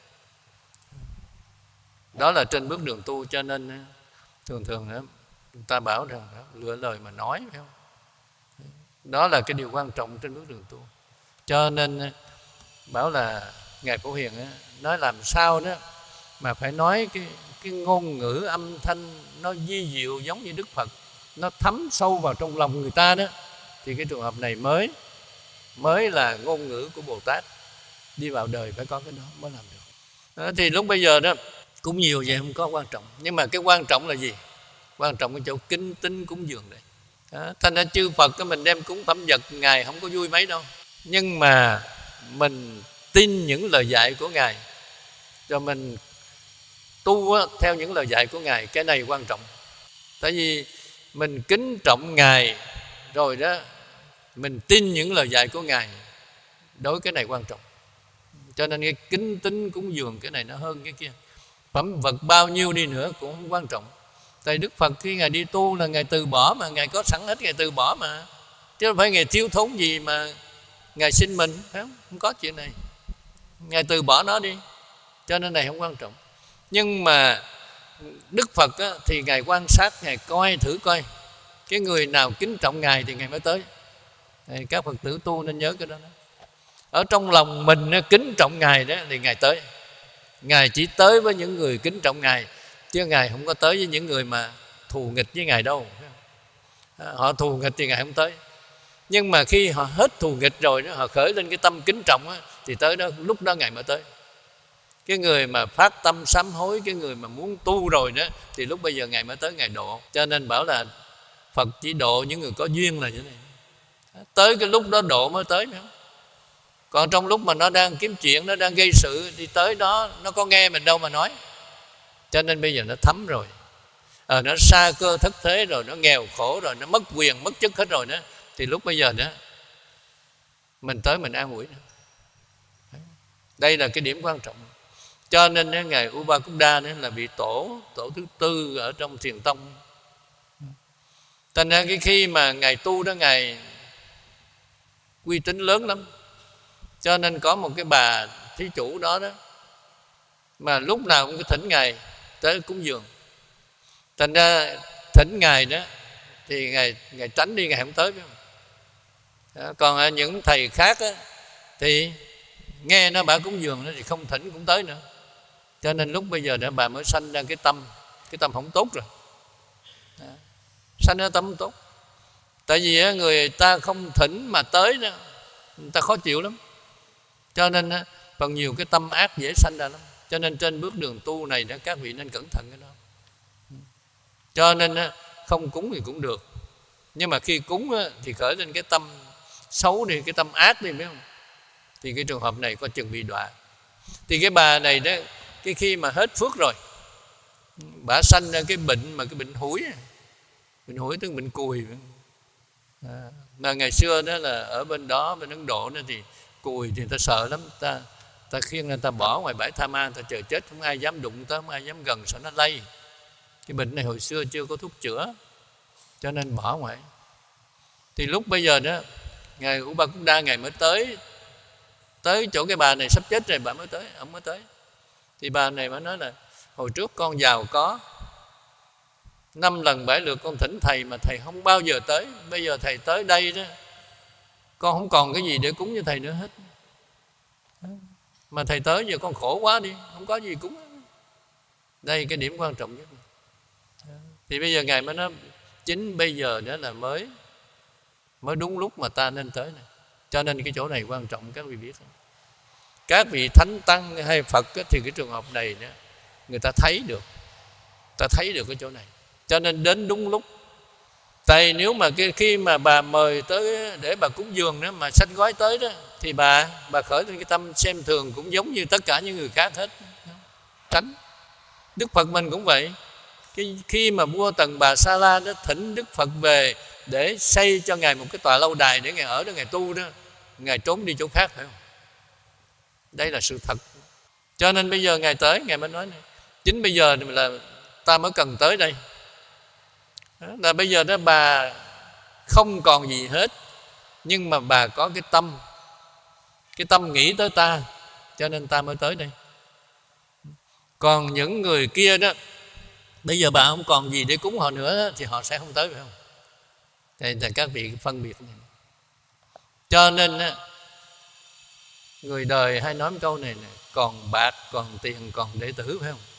Đó là trên bước đường tu. Cho nên thường thường người ta bảo rằng lựa lời mà nói, phải không? Đó là cái điều quan trọng trên bước đường tu. Cho nên bảo là Ngài Phổ Hiền nói làm sao đó mà phải nói cái, cái ngôn ngữ âm thanh nó vi diệu giống như Đức Phật, nó thấm sâu vào trong lòng người ta đó, thì cái trường hợp này mới mới là ngôn ngữ của Bồ Tát. Đi vào đời phải có cái đó mới làm được. Đó, thì lúc bây giờ đó cũng nhiều vậy không có quan trọng, nhưng mà cái quan trọng là gì? Quan trọng cái chỗ kính tín cúng dường đây. Đó, thành ra chư Phật cái mình đem cúng phẩm vật Ngài không có vui mấy đâu, nhưng mà mình tin những lời dạy của Ngài, cho mình tu á, theo những lời dạy của Ngài, cái này quan trọng. Tại vì mình kính trọng Ngài rồi đó, mình tin những lời dạy của Ngài, đối cái này quan trọng. Cho nên cái kính tín cúng dường cái này nó hơn cái kia. Phẩm vật bao nhiêu đi nữa cũng không quan trọng. Tại Đức Phật khi Ngài đi tu là Ngài từ bỏ mà, Ngài có sẵn hết, Ngài từ bỏ mà, chứ không phải Ngài thiếu thốn gì mà Ngài xin mình, phải không? Không có chuyện này, Ngài từ bỏ nó đi. Cho nên này không quan trọng. Nhưng mà Đức Phật á, thì Ngài quan sát, Ngài coi thử coi cái người nào kính trọng Ngài thì Ngài mới tới. Các Phật tử tu nên nhớ cái đó, đó. Ở trong lòng mình á, kính trọng Ngài đó thì Ngài tới. Ngài chỉ tới với những người kính trọng Ngài, chứ Ngài không có tới với những người mà thù nghịch với Ngài đâu. Họ thù nghịch thì Ngài không tới. Nhưng mà khi họ hết thù nghịch rồi đó, họ khởi lên cái tâm kính trọng đó, thì tới đó, lúc đó Ngài mới tới. Cái người mà phát tâm sám hối, cái người mà muốn tu rồi đó, thì lúc bây giờ Ngài mới tới, Ngài độ. Cho nên bảo là Phật chỉ độ những người có duyên là như này. Tới cái lúc đó độ mới tới, phải không? Còn trong lúc mà nó đang kiếm chuyện, nó đang gây sự, thì tới đó nó có nghe mình đâu mà nói. Cho nên bây giờ nó thấm rồi, à, nó sa cơ thất thế rồi, nó nghèo khổ rồi, nó mất quyền mất chức hết rồi đó, thì lúc bây giờ đó mình tới mình an ủi nữa. Đây là cái điểm quan trọng. Cho nên Ngài Upakunda là vị tổ tổ thứ tư ở trong Thiền Tông. Thành ra cái khi mà Ngài tu đó, Ngài uy tín lớn lắm. Cho nên có một cái bà thí chủ đó đó mà lúc nào cũng thỉnh Ngài tới cúng dường. Thành ra thỉnh Ngài đó thì Ngài, Ngài tránh đi, Ngài không tới, phải không? Đó, còn những thầy khác đó, thì nghe nó bà cúng dường đó, thì không thỉnh cũng tới nữa. Cho nên lúc bây giờ đó bà mới sanh ra cái tâm, cái tâm không tốt rồi. Đó, sanh ra tâm không tốt. Tại vì người ta không thỉnh mà tới đó, người ta khó chịu lắm. Cho nên phần nhiều cái tâm ác dễ sanh ra lắm. Cho nên trên bước đường tu này đó, các vị nên cẩn thận cái đó. Cho nên không cúng thì cũng được, nhưng mà khi cúng thì khởi lên cái tâm xấu đi, cái tâm ác đi, biết không? Thì cái trường hợp này có chừng bị đọa. Thì cái bà này đó, cái khi mà hết phước rồi, bà sanh ra cái bệnh mà cái bệnh hủi. Bệnh hủi tức bệnh cùi. À, mà ngày xưa đó là ở bên đó, bên Ấn Độ đó, thì cùi thì người ta sợ lắm, ta ta khiêng người ta bỏ ngoài bãi Tha Ma, người ta chờ chết, không ai dám đụng tới, không ai dám gần, sợ nó lây. Cái bệnh này hồi xưa chưa có thuốc chữa, cho nên bỏ ngoài. Thì lúc bây giờ đó, Ngài Upakunda Ngài mới tới tới chỗ cái bà này sắp chết rồi, bà mới tới, ông mới tới. Thì bà này mới nói là hồi trước con giàu có, năm lần bảy lượt con thỉnh thầy mà thầy không bao giờ tới. Bây giờ thầy tới đây đó, con không còn cái gì để cúng cho thầy nữa hết. Mà thầy tới giờ con khổ quá đi, không có gì cúng. Đây cái điểm quan trọng nhất. Thì bây giờ Ngài mới nói chính bây giờ đó là mới mới đúng lúc mà ta nên tới này. Cho nên cái chỗ này quan trọng, các vị biết không? Các vị thánh tăng hay Phật thì cái trường hợp này đó, người ta thấy được, ta thấy được cái chỗ này. Cho nên đến đúng lúc. Tại nếu mà cái khi mà bà mời tới để bà cúng dường đó, mà xách gói tới đó, thì bà bà khởi lên cái tâm xem thường cũng giống như tất cả những người khác hết, tránh. Đức Phật mình cũng vậy. Cái, khi mà vua Tần Bà Sa La đó thỉnh Đức Phật về để xây cho Ngài một cái tòa lâu đài để Ngài ở đó, Ngài tu đó, Ngài trốn đi chỗ khác, phải không? Đây là sự thật. Cho nên bây giờ Ngài tới, Ngài mới nói này, chính bây giờ là ta mới cần tới đây. Đó, là bây giờ đó bà không còn gì hết, nhưng mà bà có cái tâm, cái tâm nghĩ tới ta, cho nên ta mới tới đây. Còn những người kia đó, bây giờ bà không còn gì để cúng họ nữa thì họ sẽ không tới, phải không? Thì là các vị phân biệt này. Cho nên người đời hay nói một câu này, này còn bạc, còn tiền, còn đệ tử, phải không?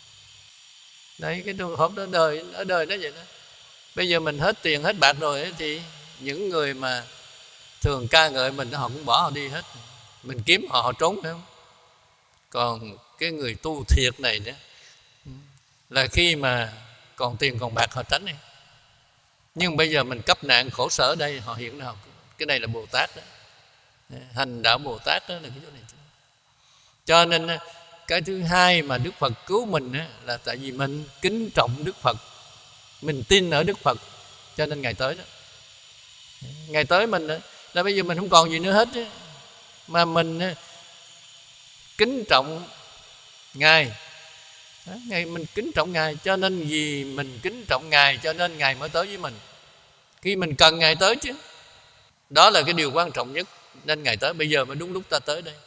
Đấy, cái trường hợp đó đời, ở đời nó vậy đó. Bây giờ mình hết tiền, hết bạc rồi ấy, thì những người mà thường ca ngợi mình họ cũng bỏ họ đi hết. Mình kiếm họ, họ trốn, phải không? Còn cái người tu thiệt này đó, là khi mà còn tiền còn bạc họ tránh đi. Nhưng bây giờ mình cấp nạn khổ sở đây, họ hiện nào cái này là Bồ Tát đó. Hành đạo Bồ Tát đó là cái chỗ này. Cho nên cái thứ hai mà Đức Phật cứu mình là tại vì mình kính trọng Đức Phật, mình tin ở Đức Phật, cho nên Ngài tới đó. Ngài tới mình là bây giờ mình không còn gì nữa hết, mà mình kính trọng Ngài. Ngài mình kính trọng Ngài, cho nên vì mình kính trọng Ngài cho nên Ngài mới tới với mình. Khi mình cần Ngài tới chứ. Đó là cái điều quan trọng nhất. Nên Ngài tới, bây giờ mới đúng lúc ta tới đây.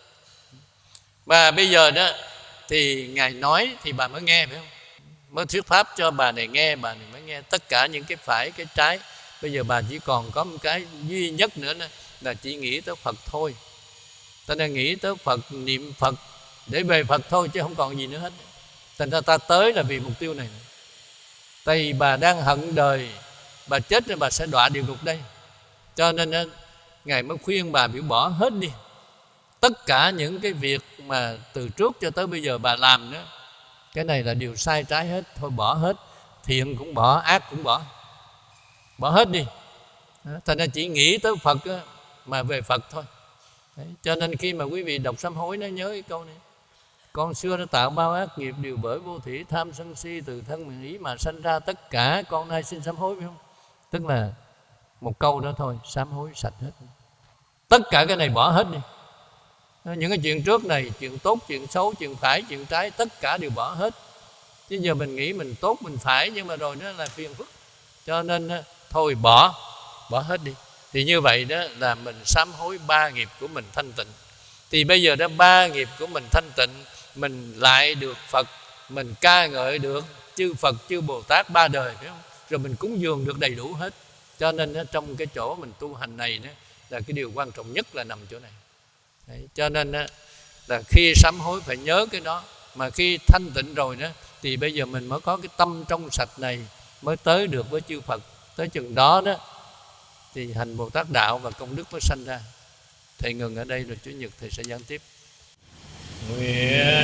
Và bây giờ đó thì Ngài nói thì bà mới nghe, phải không? Mới thuyết pháp cho bà này nghe, bà này mới nghe. Tất cả những cái phải, cái trái, bây giờ bà chỉ còn có một cái duy nhất nữa là chỉ nghĩ tới Phật thôi. Ta nên nghĩ tới Phật, niệm Phật để về Phật thôi, chứ không còn gì nữa hết. Thành ra ta tới là vì mục tiêu này. Tại vì bà đang hận đời, bà chết rồi bà sẽ đọa địa ngục đây. Cho nên Ngài mới khuyên bà biểu bỏ hết đi. Tất cả những cái việc mà từ trước cho tới bây giờ bà làm đó, cái này là điều sai trái hết. Thôi bỏ hết, thiện cũng bỏ, ác cũng bỏ. Bỏ hết đi. Thành ra chỉ nghĩ tới Phật mà về Phật thôi. Đấy. Cho nên khi mà quý vị đọc sám hối nó nhớ cái câu này: con xưa đã tạo bao ác nghiệp, đều bởi vô thủy tham sân si, từ thân miệng ý mà sanh ra tất cả, con nay xin sám hối, phải không? Tức là một câu đó thôi, sám hối sạch hết. Tất cả cái này bỏ hết đi. Những cái chuyện trước này, chuyện tốt, chuyện xấu, chuyện phải, chuyện trái, tất cả đều bỏ hết. Chứ giờ mình nghĩ mình tốt, mình phải, nhưng mà rồi nó là phiền phức. Cho nên thôi bỏ, bỏ hết đi. Thì như vậy đó là mình sám hối ba nghiệp của mình thanh tịnh. Thì bây giờ đó ba nghiệp của mình thanh tịnh, mình lại được Phật, mình ca ngợi được chư Phật, chư Bồ Tát ba đời, phải không? Rồi mình cúng dường được đầy đủ hết. Cho nên đó, trong cái chỗ mình tu hành này đó, là cái điều quan trọng nhất là nằm chỗ này. Đấy, cho nên đó, là khi sám hối phải nhớ cái đó. Mà khi thanh tịnh rồi đó, thì bây giờ mình mới có cái tâm trong sạch này, mới tới được với chư Phật. Tới chừng đó đó thì hành Bồ Tát đạo và công đức mới sanh ra. Thầy ngừng ở đây rồi Chủ nhật Thầy sẽ giảng tiếp. Nguyện